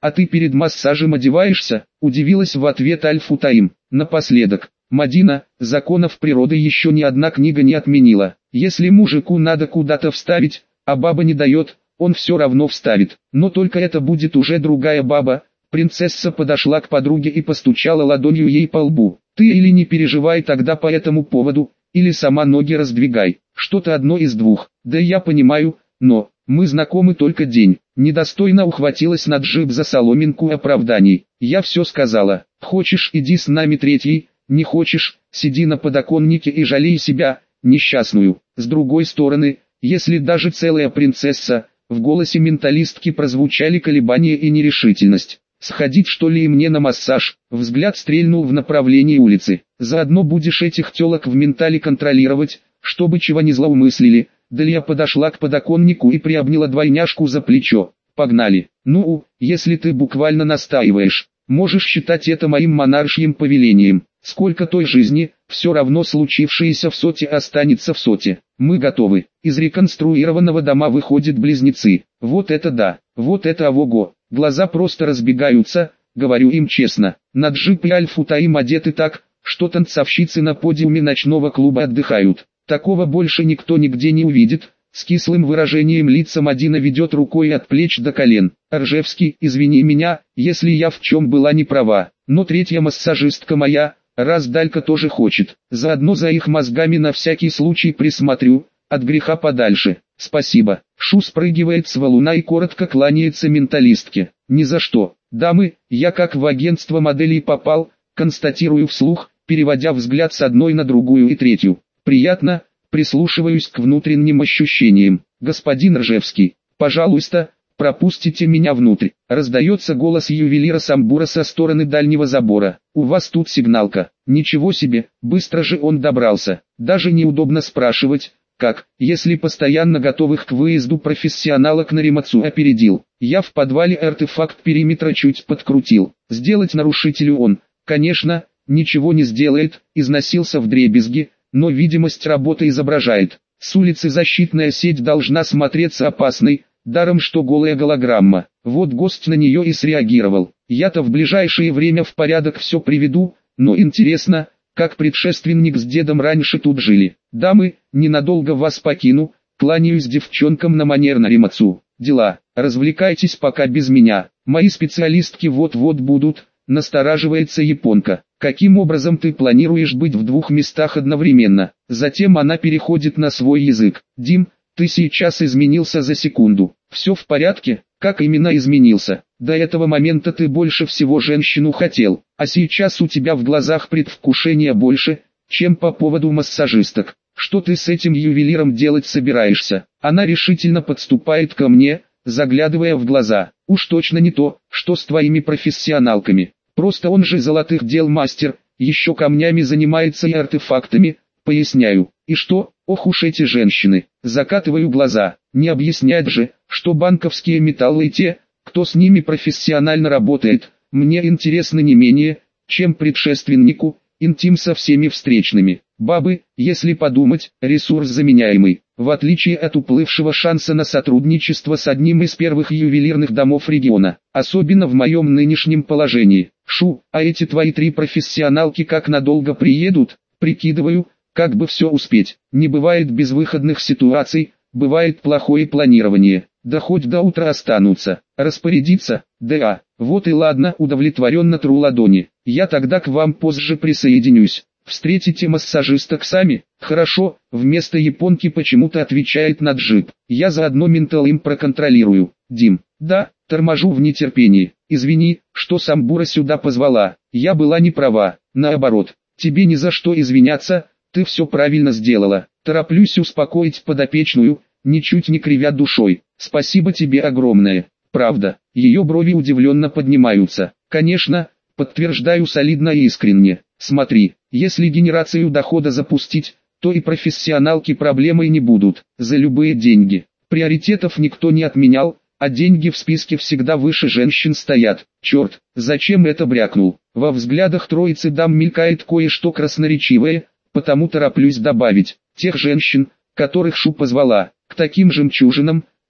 а ты перед массажем одеваешься? Удивилась в ответ Аль-Футаим. Напоследок, Мадина, законов природы еще ни одна книга не отменила. Если мужику надо куда-то вставить, а баба не дает, он все равно вставит. Но только это будет уже другая баба. Принцесса подошла к подруге и постучала ладонью ей по лбу. Ты или не переживай тогда по этому поводу, или сама ноги раздвигай. Что-то одно из двух. Да я понимаю, но мы знакомы только день. Недостойно ухватилась Наджиб за соломинку оправданий. Я все сказала. Хочешь, иди с нами третий, не хочешь, сиди на подоконнике и жалей себя, несчастную. С другой стороны, если даже целая принцесса, в голосе менталистки прозвучали колебания и нерешительность. Сходить что ли и мне на массаж? Взгляд стрельнул в направлении улицы. Заодно будешь этих телок в ментале контролировать, чтобы чего не злоумыслили. Далее подошла к подоконнику и приобняла двойняшку за плечо. Погнали. Ну, если ты буквально настаиваешь, можешь считать это моим монаршьим повелением. Сколько той жизни, все равно случившееся в соте останется в соте. Мы готовы. Из реконструированного дома выходят близнецы. Вот это да, вот это ого-го. Глаза просто разбегаются, говорю им честно. Наджиб и Аль-Футаим одеты так, что танцовщицы на подиуме ночного клуба отдыхают. Такого больше никто нигде не увидит. С кислым выражением лица Мадина ведет рукой от плеч до колен. Ржевский, извини меня, если я в чем была не права, но третья массажистка моя, раз Далька тоже хочет. Заодно за их мозгами на всякий случай присмотрю, от греха подальше. Спасибо. Шу спрыгивает с валуна и коротко кланяется менталистке. Ни за что. Дамы, я как в агентство моделей попал, констатирую вслух, переводя взгляд с одной на другую и третью. Приятно, прислушиваюсь к внутренним ощущениям. Господин Ржевский, пожалуйста, пропустите меня внутрь. Раздается голос ювелира Самбура со стороны дальнего забора. У вас тут сигналка. Ничего себе, быстро же он добрался. Даже неудобно спрашивать, как, если постоянно готовых к выезду профессионалок Наримацу опередил. Я в подвале артефакт периметра чуть подкрутил. Сделать нарушителю он, конечно, ничего не сделает, износился вдребезги, но видимость работы изображает. С улицы защитная сеть должна смотреться опасной, даром что голая голограмма. Вот гость на нее и среагировал. Я-то в ближайшее время в порядок все приведу, но интересно, как предшественник с дедом раньше тут жили. Дамы, ненадолго вас покину, кланяюсь девчонкам на манер Наримацу. Дела, развлекайтесь пока без меня, мои специалистки вот-вот будут, настораживается японка. Каким образом ты планируешь быть в двух местах одновременно? Затем она переходит на свой язык. Дим, ты сейчас изменился за секунду. Все в порядке? Как именно изменился? До этого момента ты больше всего женщину хотел, а сейчас у тебя в глазах предвкушение больше, чем по поводу массажисток. Что ты с этим ювелиром делать собираешься? Она решительно подступает ко мне, заглядывая в глаза. Уж точно не то, что с твоими профессионалками. Просто он же золотых дел мастер, еще камнями занимается и артефактами, поясняю. И что? Ох уж эти женщины. Закатываю глаза. Не объяснять же, что банковские металлы и те, кто с ними профессионально работает, мне интересны не менее, чем предшественнику, интим со всеми встречными. Бабы, если подумать, ресурс заменяемый. В отличие от уплывшего шанса на сотрудничество с одним из первых ювелирных домов региона. Особенно в моем нынешнем положении. Шу, а эти твои три профессионалки как надолго приедут? Прикидываю, как бы все успеть. Не бывает безвыходных ситуаций, бывает плохое планирование. Да хоть до утра останутся. Распорядиться? Да, вот и ладно, удовлетворенно тру ладони. Я тогда к вам позже присоединюсь. Встретите массажисток сами? Хорошо, вместо японки почему-то отвечает Наджиб. Я заодно ментал им проконтролирую. Дим, да, торможу в нетерпении. Извини, что Самбура сюда позвала. Я была не права. Наоборот, тебе ни за что извиняться, ты все правильно сделала. Тороплюсь успокоить подопечную, ничуть не кривя душой. Спасибо тебе огромное. Правда, ее брови удивленно поднимаются. Конечно, подтверждаю солидно и искренне. Смотри, если генерацию дохода запустить, то и профессионалки проблемой не будут. За любые деньги. Приоритетов никто не отменял, а деньги в списке всегда выше женщин стоят. Черт, зачем это брякнул? Во взглядах троицы дам мелькает кое-что красноречивое, потому тороплюсь добавить. Тех женщин, которых Шу позвала, к таким жемчужинам,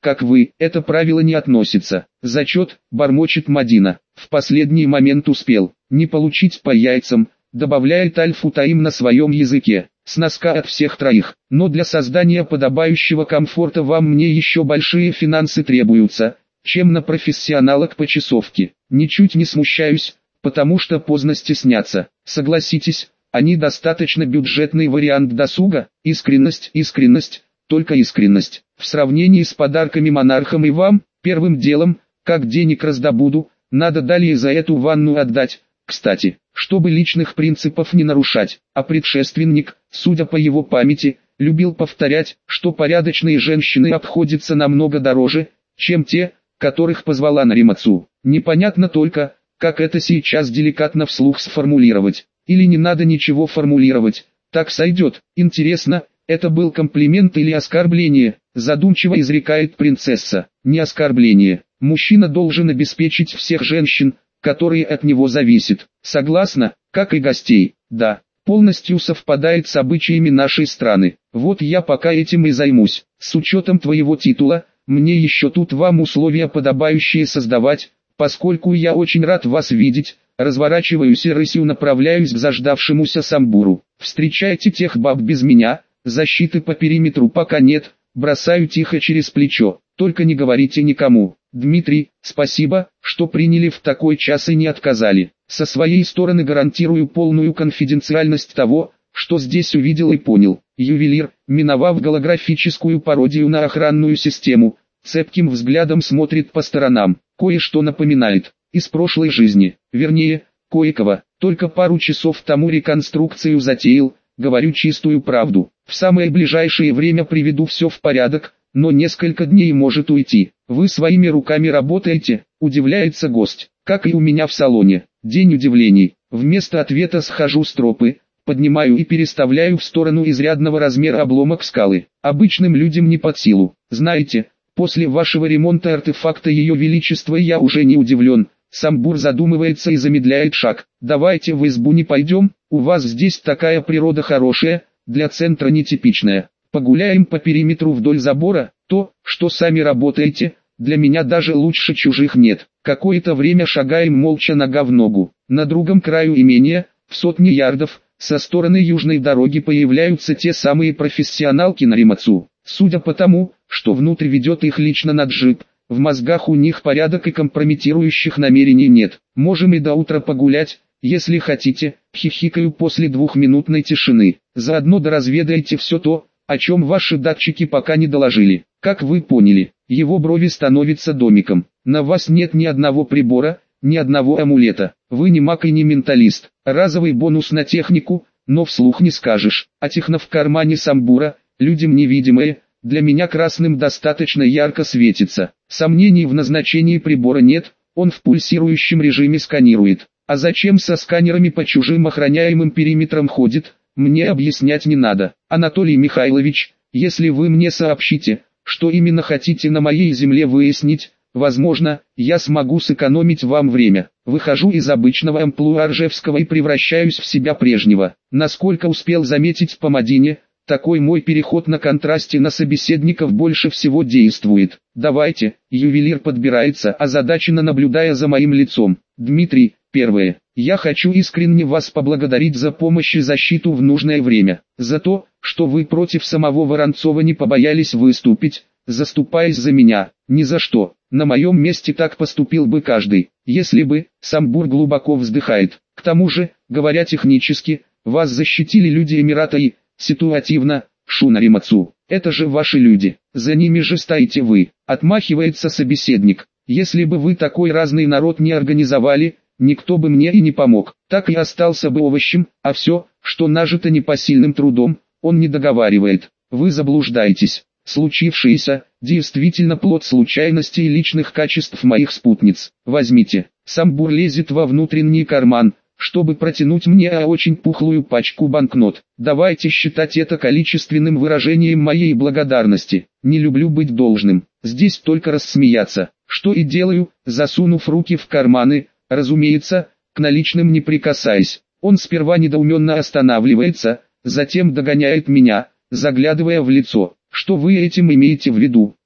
как вы, это правило не относится. Зачет, бормочет Мадина. В последний момент успел. Не получить по яйцам, добавляет Аль-Футаим на своем языке. С носка от всех троих. Но для создания подобающего комфорта вам мне еще большие финансы требуются, чем на профессионалок по часовке. Ничуть не смущаюсь, потому что поздно стесняться. Согласитесь, они достаточно бюджетный вариант досуга. Искренность, искренность, только искренность. В сравнении с подарками монархам и вам, первым делом, как денег раздобуду, надо далее за эту ванну отдать. Кстати, чтобы личных принципов не нарушать, а предшественник, судя по его памяти, любил повторять, что порядочные женщины обходятся намного дороже, чем те, которых позвала Наримацу. Непонятно только, как это сейчас деликатно вслух сформулировать. Или не надо ничего формулировать, так сойдет. Интересно, это был комплимент или оскорбление? Задумчиво изрекает принцесса. Не оскорбление. Мужчина должен обеспечить всех женщин, которые от него зависят. Согласна, как и гостей. Да, полностью совпадает с обычаями нашей страны. Вот я пока этим и займусь. С учетом твоего титула, мне еще тут вам условия подобающие создавать, поскольку я очень рад вас видеть. Разворачиваюсь и рысью направляюсь к заждавшемуся самбуру. Встречайте тех баб без меня, защиты по периметру пока нет, бросаю тихо через плечо. Только не говорите никому. Дмитрий, спасибо, что приняли в такой час и не отказали. Со своей стороны гарантирую полную конфиденциальность того, что здесь увидел и понял. Ювелир, миновав голографическую пародию на охранную систему, цепким взглядом смотрит по сторонам. Кое-что напоминает. Из прошлой жизни, вернее, кое-кого. Только пару часов тому реконструкцию затеял, говорю чистую правду. В самое ближайшее время приведу все в порядок, но несколько дней может уйти. Вы своими руками работаете, удивляется гость, как и у меня в салоне. День удивлений. Вместо ответа схожу с тропы, поднимаю и переставляю в сторону изрядного размера обломок скалы. Обычным людям не под силу. Знаете, после вашего ремонта артефакта Ее Величества я уже не удивлен. Самбур задумывается и замедляет шаг. Давайте в избу не пойдем, у вас здесь такая природа хорошая, для центра нетипичная. Погуляем по периметру вдоль забора, то, что сами работаете, для меня даже лучше чужих нет. Какое-то время шагаем молча нога в ногу. На другом краю имения, в сотни ярдов, со стороны южной дороги появляются те самые профессионалки Наримацу. Судя по тому, что внутрь ведет их лично Наджиб, в мозгах у них порядок и компрометирующих намерений нет. Можем и до утра погулять, если хотите, хихикаю после двухминутной тишины. Заодно доразведайте все то, о чем ваши датчики пока не доложили. Как вы поняли, его брови становятся домиком. На вас нет ни одного прибора, ни одного амулета. Вы не маг и не менталист. Разовый бонус на технику, но вслух не скажешь. А техно в кармане самбура, людям невидимое, для меня красным достаточно ярко светится. Сомнений в назначении прибора нет, он в пульсирующем режиме сканирует. А зачем со сканерами по чужим охраняемым периметрам ходит, мне объяснять не надо. Анатолий Михайлович, если вы мне сообщите, что именно хотите на моей земле выяснить, возможно, я смогу сэкономить вам время. Выхожу из обычного амплуа Ржевского и превращаюсь в себя прежнего. Насколько успел заметить по Мадине, такой мой переход на контрасте на собеседников больше всего действует. Давайте, ювелир подбирается, озадаченно наблюдая за моим лицом. Дмитрий, первое, я хочу искренне вас поблагодарить за помощь и защиту в нужное время. За то, что вы против самого Воронцова не побоялись выступить, заступаясь за меня. Ни за что. На моем месте так поступил бы каждый, если бы, Самбур глубоко вздыхает. К тому же, говоря технически, вас защитили люди Эмирата и, ситуативно, Шунаримацу. Это же ваши люди, за ними же стоите вы. Отмахивается собеседник. Если бы вы такой разный народ не организовали, никто бы мне и не помог. Так и остался бы овощем, а все, что нажито непосильным трудом, он не договаривает. Вы заблуждаетесь. Случившееся, действительно плод случайностей и личных качеств моих спутниц. Возьмите. Самбур лезет во внутренний карман, чтобы протянуть мне а очень пухлую пачку банкнот. Давайте считать это количественным выражением моей благодарности. Не люблю быть должным. Здесь только рассмеяться. Что и делаю, засунув руки в карманы, разумеется, к наличным не прикасаясь. Он сперва недоуменно останавливается, затем догоняет меня, заглядывая в лицо. Что вы этим имеете в виду?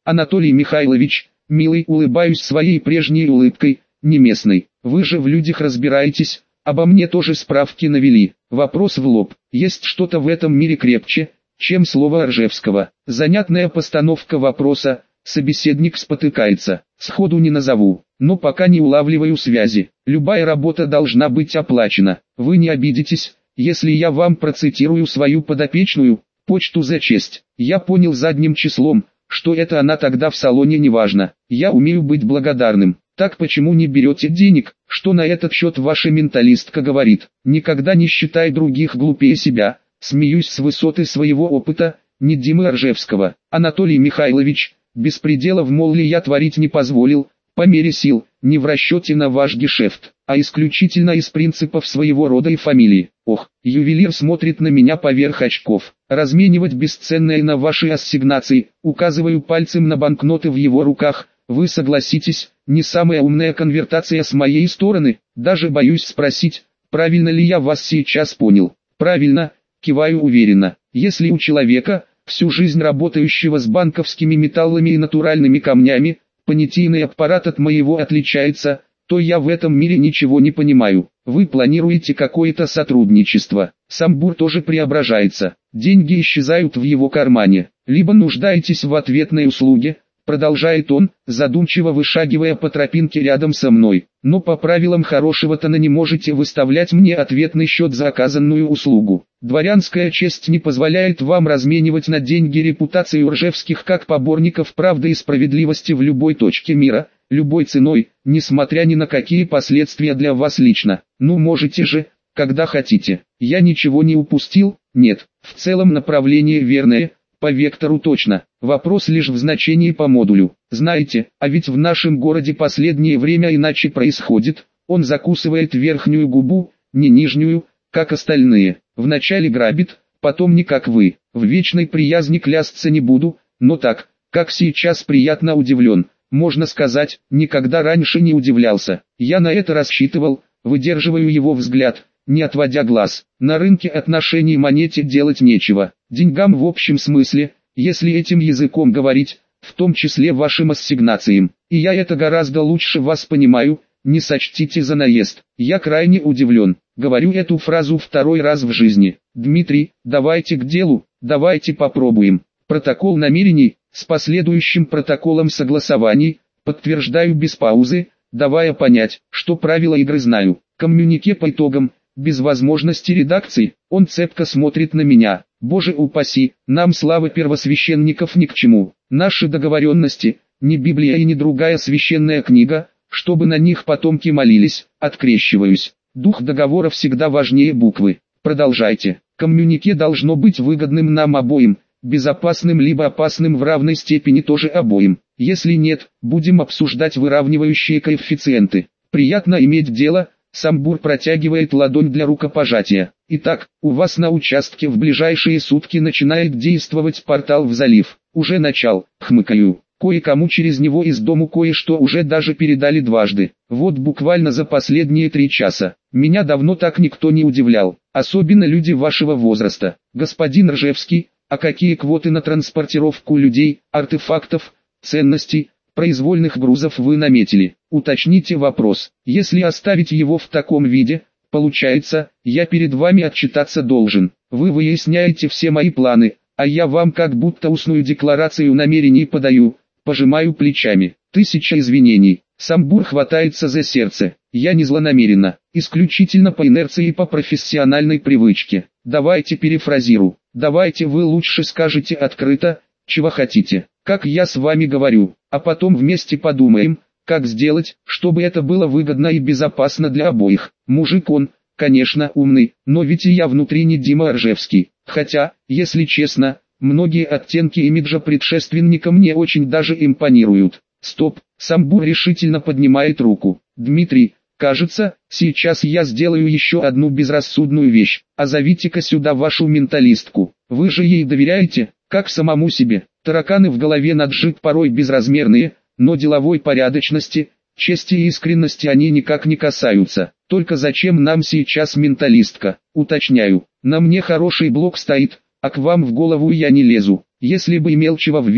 Анатолий Михайлович, милый, улыбаюсь своей прежней улыбкой, не местной. Вы же в людях разбираетесь, обо мне тоже справки навели. Вопрос в лоб. Есть что-то в этом мире крепче, чем слово Ржевского? Занятная постановка вопроса. Собеседник спотыкается. Сходу не назову, но пока не улавливаю связи. Любая работа должна быть оплачена. Вы не обидитесь, если я вам процитирую свою подопечную, почту за честь. Я понял задним числом, что это она тогда в салоне, неважно. Я умею быть благодарным. Так почему не берете денег? Что на этот счет ваша менталистка говорит? Никогда не считай других глупее себя. Смеюсь с высоты своего опыта, не Димы Ржевского. Анатолий Михайлович, беспределов мол ли я творить не позволил, по мере сил, не в расчете на ваш гешефт, а исключительно из принципов своего рода и фамилии. Ох, ювелир смотрит на меня поверх очков. Разменивать бесценное на ваши ассигнации, указываю пальцем на банкноты в его руках. Вы согласитесь, не самая умная конвертация с моей стороны, даже боюсь спросить, правильно ли я вас сейчас понял. Правильно, киваю уверенно. Если у человека, всю жизнь работающего с банковскими металлами и натуральными камнями, понятийный аппарат от моего отличается, то я в этом мире ничего не понимаю. Вы планируете какое-то сотрудничество. Самбур тоже преображается. Деньги исчезают в его кармане. Либо нуждаетесь в ответной услуге, продолжает он, задумчиво вышагивая по тропинке рядом со мной. Но по правилам хорошего тона не можете выставлять мне ответный счет за оказанную услугу. Дворянская честь не позволяет вам разменивать на деньги репутацию Ржевских как поборников правды и справедливости в любой точке мира, любой ценой, несмотря ни на какие последствия для вас лично. Ну можете же, когда хотите. Я ничего не упустил? Нет. В целом направление верное. По вектору точно. Вопрос лишь в значении по модулю. Знаете, а ведь в нашем городе последнее время иначе происходит. Он закусывает верхнюю губу, не нижнюю, как остальные. Вначале грабит, потом не как вы. В вечной приязни клясться не буду, но так, как сейчас приятно удивлен. Можно сказать, никогда раньше не удивлялся. Я на это рассчитывал, выдерживаю его взгляд, не отводя глаз. На рынке отношений монете делать нечего. Деньгам в общем смысле, если этим языком говорить, в том числе вашим ассигнациям. И я это гораздо лучше вас понимаю, не сочтите за наезд. Я крайне удивлен. Говорю эту фразу второй раз в жизни. Дмитрий, давайте к делу, давайте попробуем. Протокол намерений, с последующим протоколом согласований, подтверждаю без паузы, давая понять, что правила игры знаю. Коммюнике по итогам, без возможности редакции, он цепко смотрит на меня. Боже упаси, нам слава первосвященников ни к чему. Наши договоренности, не Библия и не другая священная книга, чтобы на них потомки молились, открещиваюсь. Дух договора всегда важнее буквы. Продолжайте. Коммюнике должно быть выгодным нам обоим, безопасным либо опасным в равной степени тоже обоим. Если нет, будем обсуждать выравнивающие коэффициенты. Приятно иметь дело. Самбур протягивает ладонь для рукопожатия. Итак, у вас на участке в ближайшие сутки начинает действовать портал в залив. Уже начал, хмыкаю. Кое-кому через него из дому кое-что уже даже передали дважды. Вот буквально за последние три часа. Меня давно так никто не удивлял. Особенно люди вашего возраста. Господин Ржевский, а какие квоты на транспортировку людей, артефактов, ценностей, произвольных грузов вы наметили? Уточните вопрос. Если оставить его в таком виде, получается, я перед вами отчитаться должен. Вы выясняете все мои планы, а я вам как будто устную декларацию намерений подаю. Пожимаю плечами. Тысяча извинений. Самбур хватается за сердце. Я не злонамеренно, исключительно по инерции и по профессиональной привычке. Давайте перефразирую. Давайте вы лучше скажете открыто, чего хотите. Как я с вами говорю, а потом вместе подумаем, как сделать, чтобы это было выгодно и безопасно для обоих. Мужик он, конечно, умный, но ведь и я внутри не Дима Ржевский. Хотя, если честно, многие оттенки имиджа предшественника мне очень даже импонируют. Стоп, Самбур решительно поднимает руку. Дмитрий, кажется, сейчас я сделаю еще одну безрассудную вещь. А зовите-ка сюда вашу менталистку. Вы же ей доверяете, как самому себе. Тараканы в голове наджит порой безразмерные, но деловой порядочности, чести и искренности они никак не касаются. Только зачем нам сейчас менталистка? Уточняю, на мне хороший блок стоит, а к вам в голову я не лезу. Если бы имел чего в виду,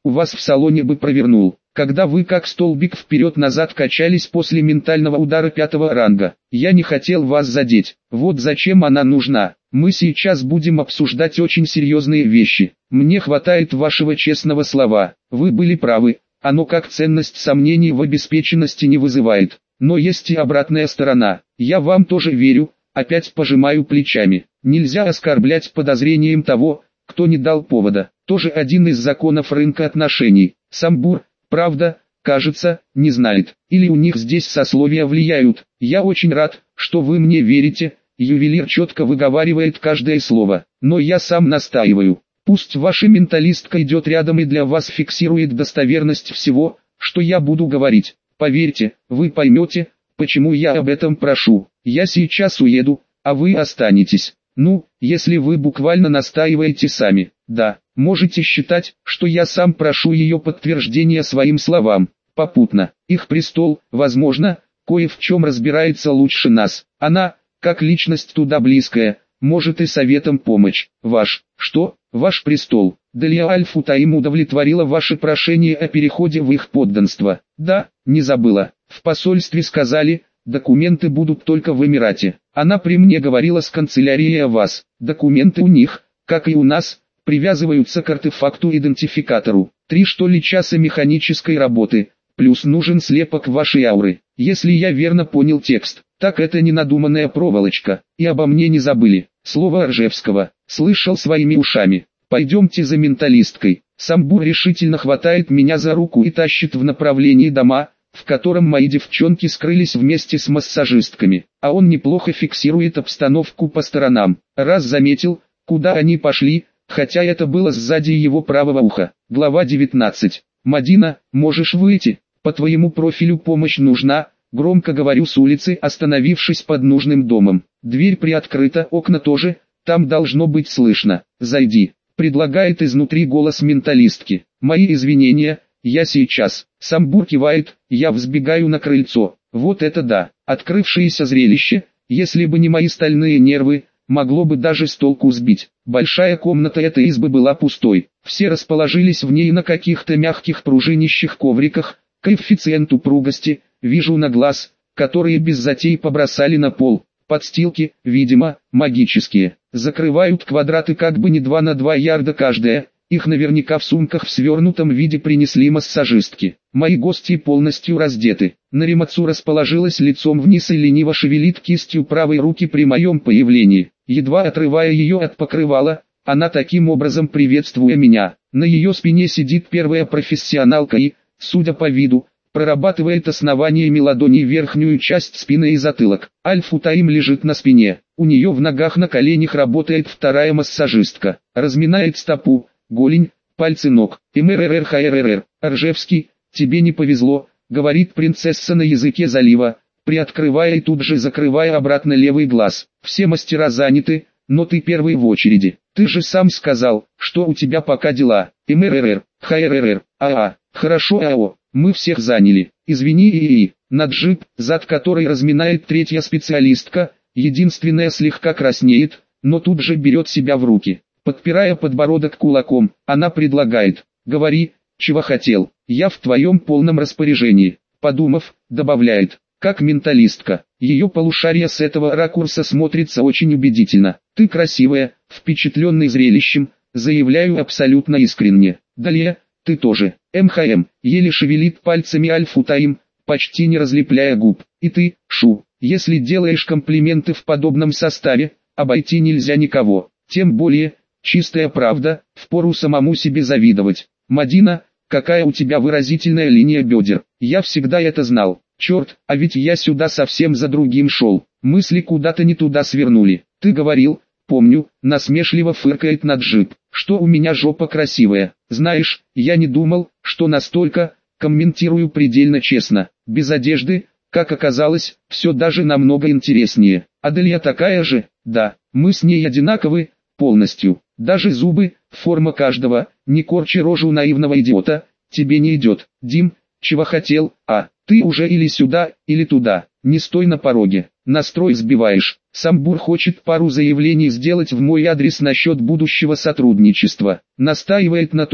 у вас в салоне бы провернул, когда вы как столбик вперед-назад качались после ментального удара пятого ранга. Я не хотел вас задеть, вот зачем она нужна. Мы сейчас будем обсуждать очень серьезные вещи. Мне хватает вашего честного слова, вы были правы, оно как ценность сомнений в обеспеченности не вызывает. Но есть и обратная сторона, я вам тоже верю, опять пожимаю плечами. Нельзя оскорблять подозрением того, кто не дал повода. Тоже один из законов рынка отношений. Самбур, правда, кажется, не знает, или у них здесь сословия влияют. Я очень рад, что вы мне верите, ювелир четко выговаривает каждое слово, но я сам настаиваю. Пусть ваша менталистка идет рядом и для вас фиксирует достоверность всего, что я буду говорить. Поверьте, вы поймете, почему я об этом прошу. Я сейчас уеду, а вы останетесь. Ну, если вы буквально настаиваете сами. Да, можете считать, что я сам прошу ее подтверждения своим словам. Попутно, их престол, возможно, кое в чем разбирается лучше нас. Она, как личность туда близкая, может и советом помочь. Ваш, что, ваш престол? Далия Аль-Футаим удовлетворила ваше прошение о переходе в их подданство. Да, не забыла. В посольстве сказали, документы будут только в Эмирате. Она при мне говорила с канцелярией о вас. Документы у них, как и у нас, привязываются к артефакту-идентификатору. Три что ли часа механической работы, плюс нужен слепок вашей ауры. Если я верно понял текст, так это не надуманная проволочка, и обо мне не забыли. Слово Ржевского, слышал своими ушами. Пойдемте за менталисткой. Самбур решительно хватает меня за руку и тащит в направлении дома, в котором мои девчонки скрылись вместе с массажистками, а он неплохо фиксирует обстановку по сторонам. Раз заметил, куда они пошли, хотя это было сзади его правого уха. Глава девятнадцать. Мадина, можешь выйти, по твоему профилю помощь нужна, громко говорю с улицы, остановившись под нужным домом. Дверь приоткрыта, окна тоже, там должно быть слышно. Зайди, предлагает изнутри голос менталистки. Мои извинения, я сейчас. Самбур кивает, я взбегаю на крыльцо. Вот это да, открывшееся зрелище, если бы не мои стальные нервы, могло бы даже с толку сбить. Большая комната этой избы была пустой. Все расположились в ней на каких-то мягких пружинищих ковриках, коэффициент упругости, вижу на глаз, которые без затей побросали на пол. Подстилки, видимо, магические, закрывают квадраты как бы не два на два ярда каждая. Их наверняка в сумках в свернутом виде принесли массажистки. Мои гости полностью раздеты. Наримацу расположилась лицом вниз и лениво шевелит кистью правой руки при моем появлении. Едва отрывая ее от покрывала, она таким образом приветствуя меня. На ее спине сидит первая профессионалка и, судя по виду, прорабатывает основаниями ладоней верхнюю часть спины и затылок. Аль-Футаим лежит на спине. У нее в ногах на коленях работает вторая массажистка. Разминает стопу, голень, пальцы ног. МРРРХРРР. Ржевский, тебе не повезло, говорит принцесса на языке залива, приоткрывая и тут же закрывая обратно левый глаз. Все мастера заняты, но ты первый в очереди. Ты же сам сказал, что у тебя пока дела. МРРР, ХРРР. АА, хорошо АО, мы всех заняли. Извини ИИ. На джип, зад которой разминает третья специалистка, единственная слегка краснеет, но тут же берет себя в руки. Подпирая подбородок кулаком, она предлагает: говори, чего хотел, я в твоем полном распоряжении. Подумав, добавляет: как менталистка. Ее полушарие с этого ракурса смотрится очень убедительно. Ты красивая, впечатленный зрелищем, заявляю абсолютно искренне. Далее, ты тоже. МХМ, еле шевелит пальцами Аль-Футаим, почти не разлепляя губ. И ты, Шу, если делаешь комплименты в подобном составе, обойти нельзя никого. Тем более, чистая правда, впору самому себе завидовать. Мадина, какая у тебя выразительная линия бедер. Я всегда это знал. Черт, а ведь я сюда совсем за другим шел. Мысли куда-то не туда свернули. Ты говорил, помню, насмешливо фыркает на джип, что у меня жопа красивая. Знаешь, я не думал, что настолько, комментирую предельно честно. Без одежды, как оказалось, все даже намного интереснее. Аделия такая же, да, мы с ней одинаковы, полностью. Даже зубы, форма каждого, не корчи рожу наивного идиота, тебе не идет. Дим, чего хотел, а, ты уже или сюда, или туда, не стой на пороге, настрой сбиваешь. Самбур хочет пару заявлений сделать в мой адрес насчет будущего сотрудничества. Настаивает на том,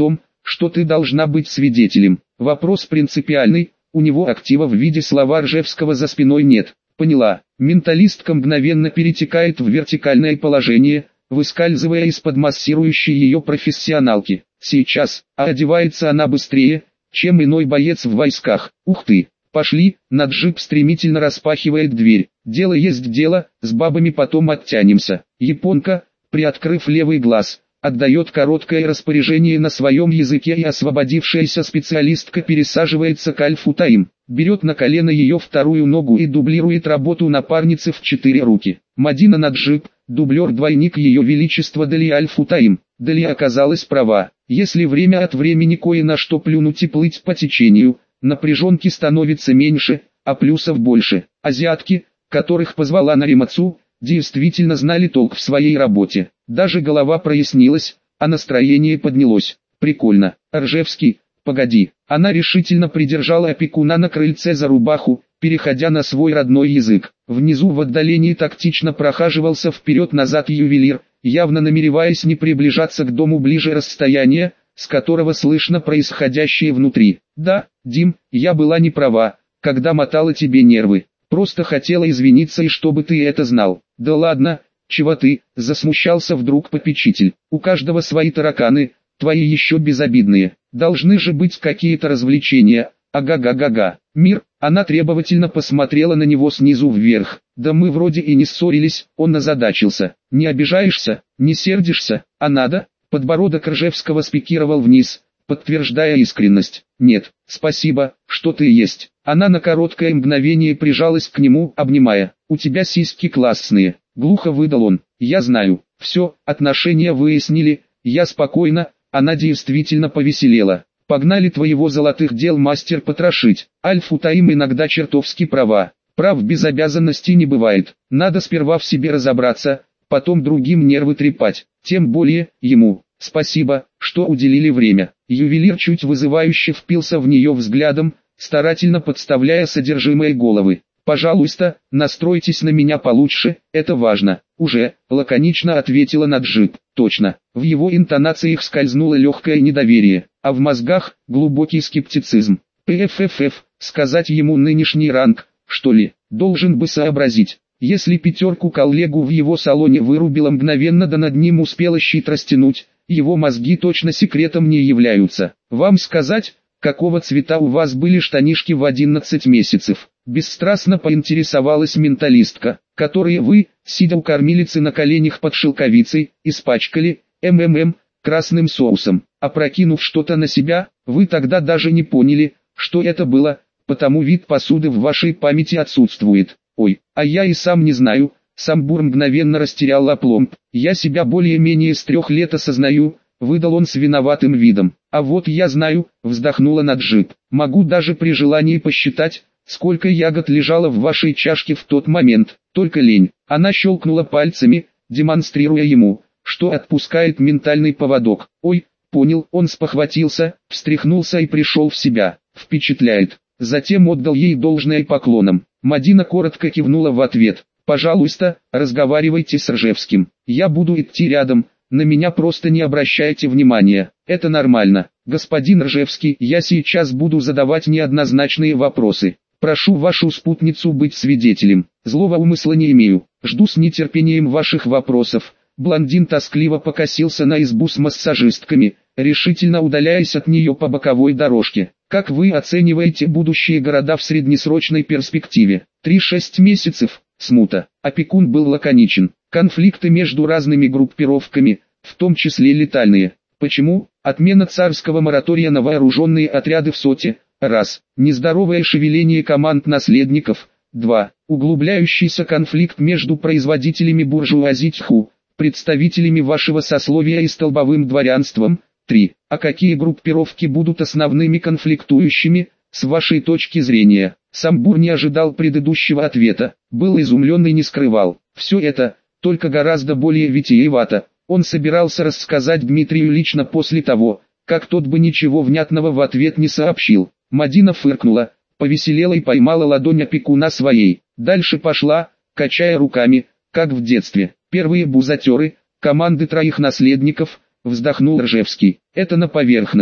что ты должна быть свидетелем. Вопрос принципиальный, у него актива в виде слова Ржевского за спиной нет. Поняла. Менталистка мгновенно перетекает в вертикальное положение, выскальзывая из-под массирующей ее профессионалки. Сейчас, а одевается она быстрее, чем иной боец в войсках. Ух ты, пошли, Наджиб стремительно распахивает дверь. Дело есть дело, с бабами потом оттянемся. Японка, приоткрыв левый глаз, отдает короткое распоряжение на своем языке, и освободившаяся специалистка пересаживается к Аль-Футаим, берет на колено ее вторую ногу и дублирует работу напарницы в четыре руки. Мадина Наджиб, дублер-двойник Ее Величества Дали Аль-Футаим. Дали оказалась права. Если время от времени кое на что плюнуть и плыть по течению, напряженки становится меньше, а плюсов больше. Азиатки, которых позвала Наримацу, действительно знали толк в своей работе. Даже голова прояснилась, а настроение поднялось. Прикольно. Ржевский, погоди. Она решительно придержала опекуна на крыльце за рубаху, переходя на свой родной язык. Внизу в отдалении тактично прохаживался вперед-назад ювелир, явно намереваясь не приближаться к дому ближе расстояния, с которого слышно происходящее внутри. Да, Дим, я была не права, когда мотала тебе нервы. Просто хотела извиниться, и чтобы ты это знал. Да ладно, чего ты, засмущался вдруг попечитель. У каждого свои тараканы, твои еще безобидные. Должны же быть какие-то развлечения. Ага-га-га-га. Мир, она требовательно посмотрела на него снизу вверх. Да мы вроде и не ссорились, он озадачился. Не обижаешься, не сердишься, а надо? Подбородок Ржевского спикировал вниз, подтверждая искренность. Нет, спасибо, что ты есть. Она на короткое мгновение прижалась к нему, обнимая. У тебя сиськи классные. Глухо выдал он. Я знаю. Все, отношения выяснили, я спокойна. Она действительно повеселела. Погнали твоего золотых дел мастер потрошить. Аль-Футаим иногда чертовски права. Прав без обязанностей не бывает. Надо сперва в себе разобраться, потом другим нервы трепать. Тем более, ему. Спасибо, что уделили время. Ювелир чуть вызывающе впился в нее взглядом, старательно подставляя содержимое головы. «Пожалуйста, настройтесь на меня получше, это важно». «Уже», — лаконично ответила Наджиб. «Точно». В его интонациях скользнуло легкое недоверие, а в мозгах — глубокий скептицизм. «ПФФФ, сказать ему нынешний ранг, что ли, должен бы сообразить». Если пятерку коллегу в его салоне вырубило мгновенно, да над ним успела щит растянуть, его мозги точно секретом не являются. Вам сказать, какого цвета у вас были штанишки в одиннадцать месяцев? Бесстрастно поинтересовалась менталистка, которые вы, сидя у кормилицы на коленях под шелковицей, испачкали, ммм, красным соусом. Опрокинув что-то на себя, вы тогда даже не поняли, что это было, потому вид посуды в вашей памяти отсутствует. Ой, а я и сам не знаю. Самбур мгновенно растерял опломб. Я себя более-менее с трех лет осознаю, выдал он с виноватым видом. А вот я знаю, вздохнула Наджиб. Могу даже при желании посчитать, сколько ягод лежало в вашей чашке в тот момент. Только лень. Она щелкнула пальцами, демонстрируя ему, что отпускает ментальный поводок. Ой, понял, он спохватился, встряхнулся и пришел в себя. Впечатляет. Затем отдал ей должное поклоном. Мадина коротко кивнула в ответ. «Пожалуйста, разговаривайте с Ржевским. Я буду идти рядом, на меня просто не обращайте внимания. Это нормально. Господин Ржевский, я сейчас буду задавать неоднозначные вопросы. Прошу вашу спутницу быть свидетелем. Злого умысла не имею. Жду с нетерпением ваших вопросов». Блондин тоскливо покосился на избу с массажистками, решительно удаляясь от нее по боковой дорожке. «Как вы оцениваете будущие города в среднесрочной перспективе? Три-шесть месяцев?» Смута. Опекун был лаконичен. Конфликты между разными группировками, в том числе летальные. Почему? Отмена царского моратория на вооруженные отряды в СОТе. Раз. Нездоровое шевеление команд наследников. Два. Углубляющийся конфликт между производителями буржуазии тьфу, представителями вашего сословия и столбовым дворянством. три. А какие группировки будут основными конфликтующими, с вашей точки зрения? Самбур не ожидал предыдущего ответа, был изумлен и не скрывал. Все это, только гораздо более витиевато, он собирался рассказать Дмитрию лично после того, как тот бы ничего внятного в ответ не сообщил. Мадина фыркнула, повеселела и поймала ладонь опекуна своей. Дальше пошла, качая руками, как в детстве. Первые бузатеры, команды троих наследников, вздохнул Ржевский. Это на поверхности.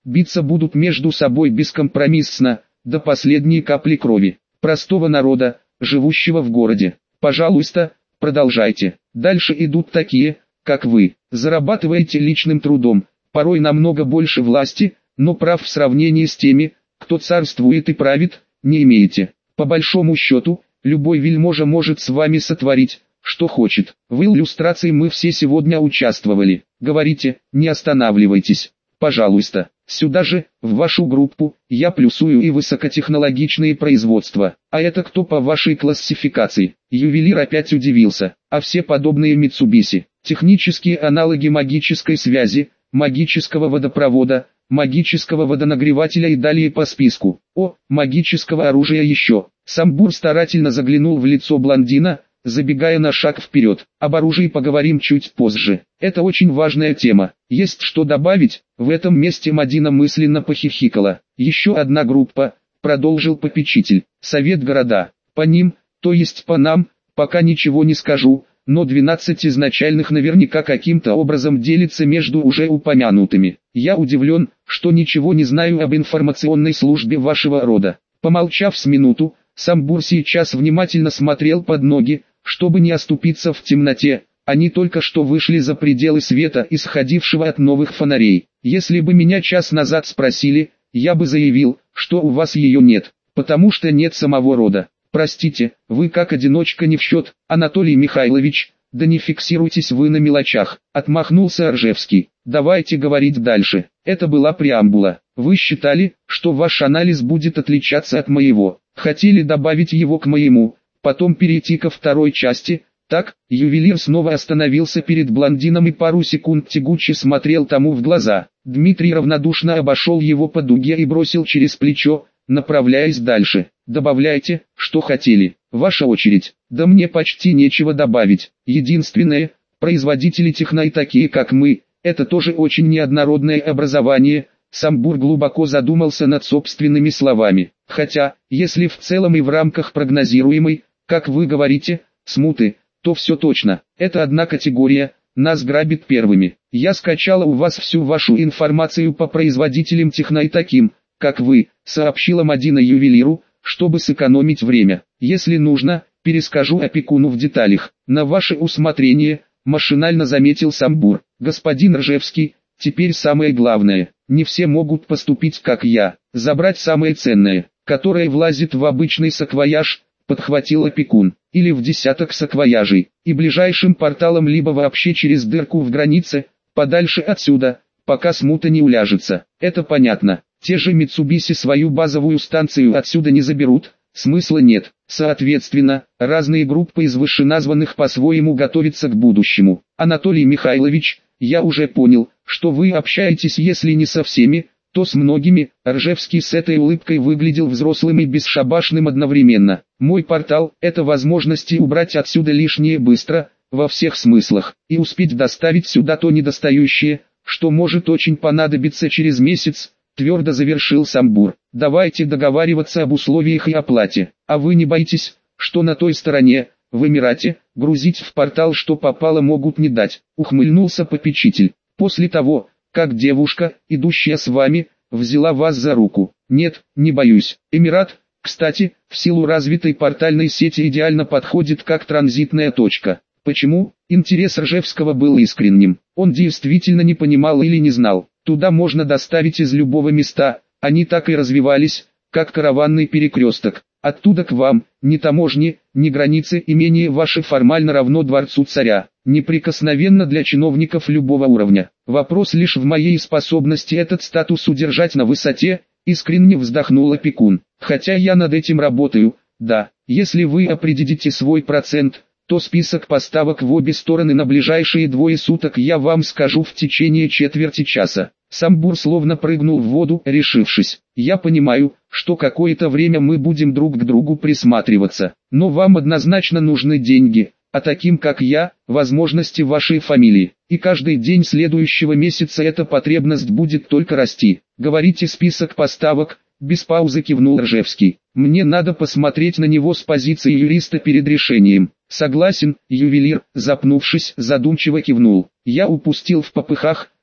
биться будут между собой бескомпромиссно, до последней капли крови. Простого народа, живущего в городе. Пожалуйста, продолжайте. Дальше идут такие, как вы. Зарабатываете личным трудом, порой намного больше власти, но прав в сравнении с теми, кто царствует и правит, не имеете. По большому счету, любой вельможа может с вами сотворить, что хочет. В иллюстрации мы все сегодня участвовали. Говорите, не останавливайтесь. Пожалуйста, сюда же, в вашу группу, я плюсую и высокотехнологичные производства. А это кто по вашей классификации? Ювелир опять удивился. А все подобные Mitsubishi. Технические аналоги магической связи, магического водопровода, магического водонагревателя и далее по списку. О, магического оружия еще. Самбур старательно заглянул в лицо блондина, забегая на шаг вперед. Об оружии поговорим чуть позже. Это очень важная тема. Есть что добавить? В этом месте Мадина мысленно похихикала. Еще одна группа, продолжил попечитель. Совет города. По ним, то есть по нам, пока ничего не скажу, но двенадцать изначальных наверняка каким-то образом делится между уже упомянутыми. Я удивлен, что ничего не знаю об информационной службе вашего рода. Помолчав с минуту, Самбур сейчас внимательно смотрел под ноги, чтобы не оступиться в темноте. Они только что вышли за пределы света, исходившего от новых фонарей. Если бы меня час назад спросили, я бы заявил, что у вас ее нет, потому что нет самого рода. Простите, вы как одиночка не в счет, Анатолий Михайлович, да не фиксируйтесь вы на мелочах, отмахнулся Ржевский. Давайте говорить дальше. Это была преамбула. Вы считали, что ваш анализ будет отличаться от моего, хотели добавить его к моему, потом перейти ко второй части. Так, ювелир снова остановился перед блондином и пару секунд тягуче смотрел тому в глаза. Дмитрий равнодушно обошел его по дуге и бросил через плечо, направляясь дальше. Добавляйте, что хотели. Ваша очередь. Да мне почти нечего добавить. Единственное, производители техной такие как мы, это тоже очень неоднородное образование. Самбур глубоко задумался над собственными словами. Хотя, если в целом и в рамках прогнозируемой, как вы говорите, смуты, то все точно. Это одна категория, нас грабит первыми. Я скачала у вас всю вашу информацию по производителям техной таким, как вы, сообщила Мадина ювелиру, чтобы сэкономить время. Если нужно, перескажу опекуну в деталях. На ваше усмотрение, машинально заметил Самбур. Господин Ржевский, теперь самое главное. Не все могут поступить как я, забрать самое ценное, которое влазит в обычный саквояж, подхватил опекун, или в десяток саквояжей, и ближайшим порталом либо вообще через дырку в границе, подальше отсюда, пока смута не уляжется. Это понятно. Те же Mitsubishi свою базовую станцию отсюда не заберут, смысла нет. Соответственно, разные группы из вышеназванных по-своему готовятся к будущему. Анатолий Михайлович, я уже понял, что вы общаетесь если не со всеми, то с многими. Ржевский с этой улыбкой выглядел взрослым и бесшабашным одновременно. Мой портал – это возможности убрать отсюда лишнее быстро, во всех смыслах, и успеть доставить сюда то недостающее, что может очень понадобиться через месяц. Твердо завершил Самбур. Давайте договариваться об условиях и оплате. А вы не боитесь, что на той стороне, в Эмирате, грузить в портал что попало могут не дать? Ухмыльнулся попечитель. После того, как девушка, идущая с вами, взяла вас за руку. Нет, не боюсь. Эмират, кстати, в силу развитой портальной сети идеально подходит как транзитная точка. Почему? Интерес Ржевского был искренним. Он действительно не понимал или не знал. Туда можно доставить из любого места, они так и развивались, как караванный перекресток. Оттуда к вам, ни таможни, ни границы, имение ваше формально равно дворцу царя, неприкосновенно для чиновников любого уровня. Вопрос лишь в моей способности этот статус удержать на высоте, искренне вздохнул опекун. Хотя я над этим работаю, да, если вы определите свой процент, то список поставок в обе стороны на ближайшие двое суток я вам скажу в течение четверти часа. Самбур словно прыгнул в воду, решившись. Я понимаю, что какое-то время мы будем друг к другу присматриваться, но вам однозначно нужны деньги, а таким как я, возможности вашей фамилии. И каждый день следующего месяца эта потребность будет только расти. Говорите список поставок. Без паузы кивнул Ржевский. Мне надо посмотреть на него с позиции юриста перед решением. Согласен, ювелир, запнувшись, задумчиво кивнул. Я упустил в попыхах,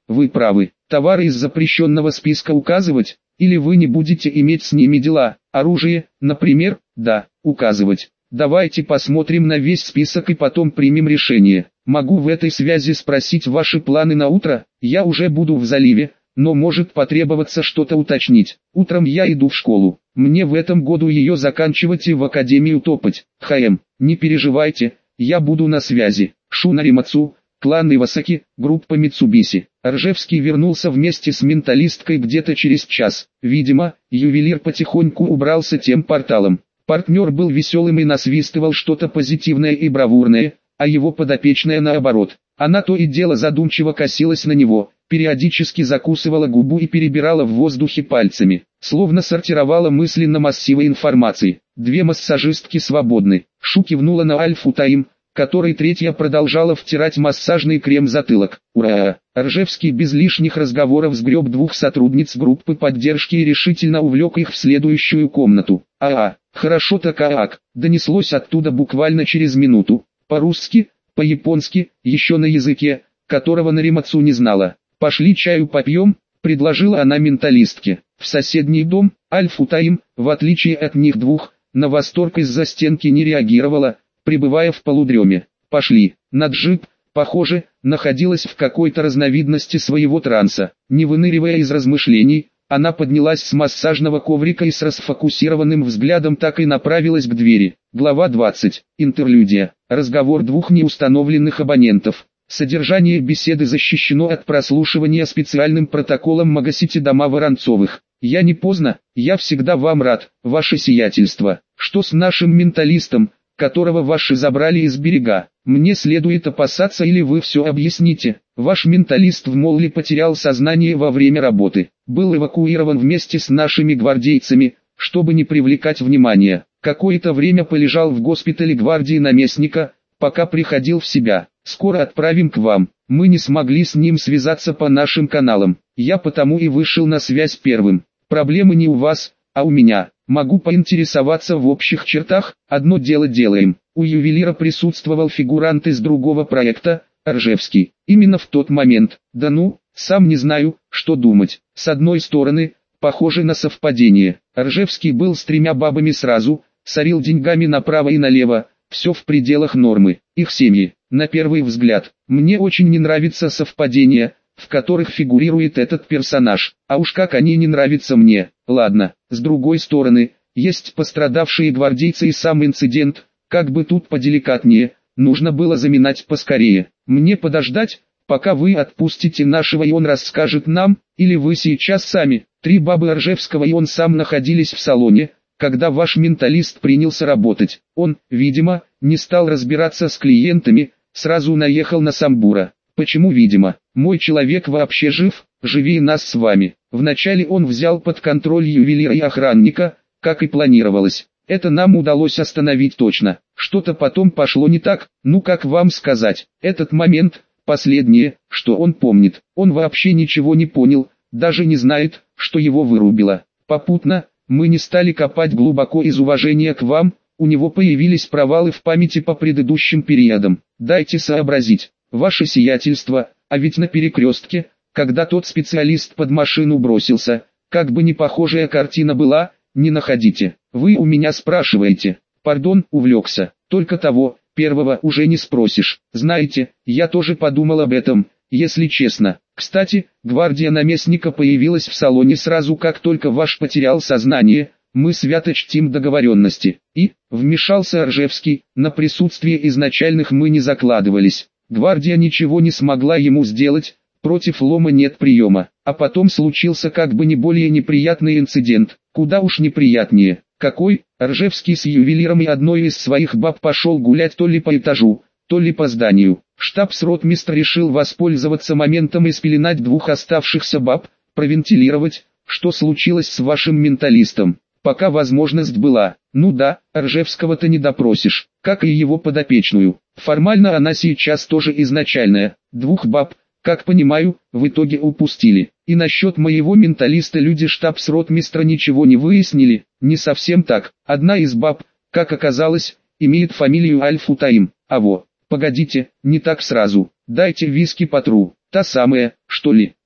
вы правы. Товары из запрещенного списка указывать? Или вы не будете иметь с ними дела? Оружие, например? Да, указывать. Давайте посмотрим на весь список и потом примем решение. Могу в этой связи спросить ваши планы на утро? Я уже буду в заливе, но может потребоваться что-то уточнить. Утром я иду в школу. Мне в этом году ее заканчивать и в академию топать. ХМ, не переживайте, я буду на связи. Шунаримацу, клан Ивасаки, группа Митсубиси. Ржевский вернулся вместе с менталисткой где-то через час. Видимо, ювелир потихоньку убрался тем порталом. Партнер был веселым и насвистывал что-то позитивное и бравурное, а его подопечная наоборот. Она то и дело задумчиво косилась на него, периодически закусывала губу и перебирала в воздухе пальцами, словно сортировала мысленно массивы информации. Две массажистки свободны. Шу кивнула на Альфу Таим, которой третья продолжала втирать массажный крем в затылок. Ура! Ржевский без лишних разговоров сгреб двух сотрудниц группы поддержки и решительно увлек их в следующую комнату. А-а, хорошо-то как, донеслось оттуда буквально через минуту. По-русски, по-японски, еще на языке, которого Наримацу не знала. «Пошли чаю попьем», — предложила она менталистке. В соседний дом, Альфу Таим, в отличие от них двух, на восторг из-за стенки не реагировала, пребывая в полудреме. «Пошли». Наджип, похоже, находилась в какой-то разновидности своего транса. Не выныривая из размышлений, она поднялась с массажного коврика и с расфокусированным взглядом так и направилась к двери. Глава двадцать. Интерлюдия. Разговор двух неустановленных абонентов. Содержание беседы защищено от прослушивания специальным протоколом Магасити дома Воронцовых. «Я не поздно, я всегда вам рад, ваше сиятельство. Что с нашим менталистом, которого ваши забрали из берега? Мне следует опасаться или вы все объясните?» Ваш менталист в Молле потерял сознание во время работы. Был эвакуирован вместе с нашими гвардейцами, чтобы не привлекать внимания. Какое-то время полежал в госпитале гвардии наместника, пока приходил в себя. Скоро отправим к вам. Мы не смогли с ним связаться по нашим каналам. Я потому и вышел на связь первым. Проблемы не у вас, а у меня. Могу поинтересоваться в общих чертах. Одно дело делаем. У ювелира присутствовал фигурант из другого проекта, Ржевский. Именно в тот момент. Да ну, сам не знаю, что думать. С одной стороны, похоже на совпадение. Ржевский был с тремя бабами сразу, сорил деньгами направо и налево. Все в пределах нормы. Их семьи. На первый взгляд, мне очень не нравятся совпадения, в которых фигурирует этот персонаж. А уж как они не нравятся мне. Ладно, с другой стороны, есть пострадавшие гвардейцы и сам инцидент. Как бы тут поделикатнее, нужно было заминать поскорее. Мне подождать, пока вы отпустите нашего и он расскажет нам, или вы сейчас сами. Три бабы Ржевского и он сам находились в салоне, когда ваш менталист принялся работать. Он, видимо, не стал разбираться с клиентами, сразу наехал на Самбура. Почему видимо? Мой человек вообще жив, живее нас с вами. Вначале он взял под контроль ювелира и охранника, как и планировалось. Это нам удалось остановить точно. Что-то потом пошло не так, ну как вам сказать. Этот момент, последнее, что он помнит. Он вообще ничего не понял, даже не знает, что его вырубило. Попутно, мы не стали копать глубоко из уважения к вам, у него появились провалы в памяти по предыдущим периодам. Дайте сообразить, ваше сиятельство, а ведь на перекрестке, когда тот специалист под машину бросился, как бы не похожая картина была, не находите. Вы у меня спрашиваете. Пардон, увлекся. Только того, первого уже не спросишь. Знаете, я тоже подумал об этом, если честно. Кстати, гвардия наместника появилась в салоне сразу как только ваш потерял сознание. Мы свято чтим договоренности. И, вмешался Ржевский, на присутствие изначальных мы не закладывались. Гвардия ничего не смогла ему сделать, против лома нет приема. А потом случился как бы не более неприятный инцидент, куда уж неприятнее. Какой? Ржевский с ювелиром и одной из своих баб пошел гулять то ли по этажу, то ли по зданию. Штабс-ротмистр решил воспользоваться моментом и спеленать двух оставшихся баб, провентилировать, что случилось с вашим менталистом. Пока возможность была. Ну да, Ржевского-то не допросишь, как и его подопечную. Формально она сейчас тоже изначальная. Двух баб, как понимаю, в итоге упустили. И насчет моего менталиста люди штабс-ротмистра ничего не выяснили. Не совсем так. Одна из баб, как оказалось, имеет фамилию Альфу Таим. А во, погодите, не так сразу. Дайте виски потру. Та самая, что ли?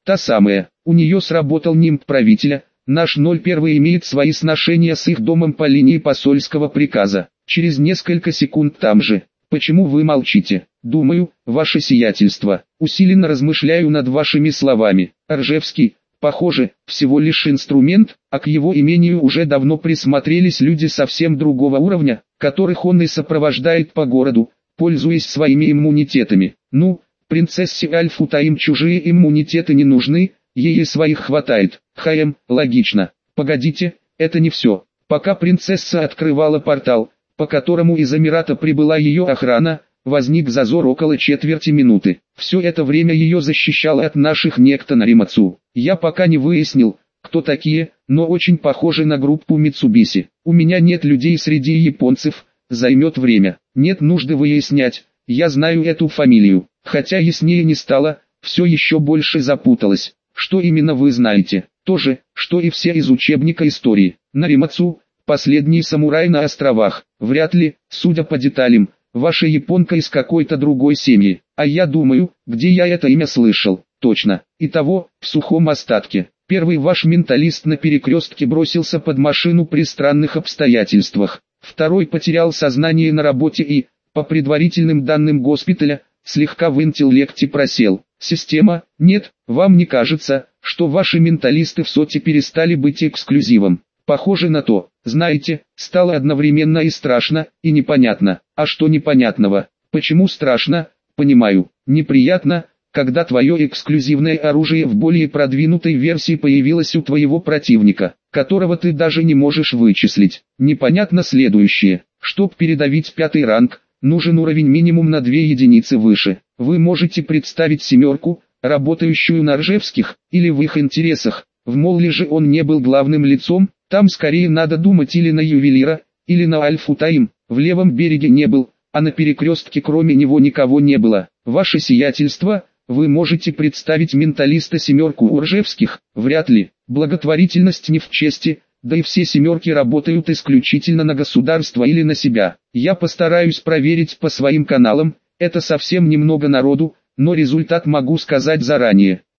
Та самая. У нее сработал нимб правителя. Наш ноль один имеет свои сношения с их домом по линии посольского приказа. Через несколько секунд там же. Почему вы молчите? Думаю, ваше сиятельство. Усиленно размышляю над вашими словами. Ржевский, похоже, всего лишь инструмент, а к его имению уже давно присмотрелись люди совсем другого уровня, которых он и сопровождает по городу, пользуясь своими иммунитетами. Ну, принцессе Аль-Футаим чужие иммунитеты не нужны, ей и своих хватает. Хаем, логично. Погодите, это не все. Пока принцесса открывала портал, по которому из Эмирата прибыла ее охрана, возник зазор около четверти минуты. Все это время ее защищало от наших некто Наримацу. Я пока не выяснил, кто такие, но очень похожи на группу Митсубиси. У меня нет людей среди японцев, займет время. Нет нужды выяснять, я знаю эту фамилию. Хотя яснее не стало, все еще больше запуталось. Что именно вы знаете? То же, что и все из учебника истории. Наримацу, последний самурай на островах. Вряд ли, судя по деталям, ваша японка из какой-то другой семьи. А я думаю, где я это имя слышал. Точно. Итого, в сухом остатке. Первый ваш менталист на перекрестке бросился под машину при странных обстоятельствах. Второй потерял сознание на работе и, по предварительным данным госпиталя, слегка в интеллекте просел. Система, нет, вам не кажется, что ваши менталисты в СОТе перестали быть эксклюзивом? Похоже на то. Знаете, стало одновременно и страшно, и непонятно. А что непонятного? Почему страшно? Понимаю. Неприятно, когда твое эксклюзивное оружие в более продвинутой версии появилось у твоего противника, которого ты даже не можешь вычислить. Непонятно следующее. Чтоб передавить пятый ранг, нужен уровень минимум на две единицы выше. Вы можете представить семерку, работающую на Ржевских, или в их интересах. В Молле же он не был главным лицом, там скорее надо думать или на ювелира, или на Аль-Футаим. В левом береге не был, а на перекрестке кроме него никого не было. Ваше сиятельство, вы можете представить менталиста семерку у Ржевских? Вряд ли. Благотворительность не в чести, да и все семерки работают исключительно на государство или на себя. Я постараюсь проверить по своим каналам, это совсем немного народу, но результат могу сказать заранее.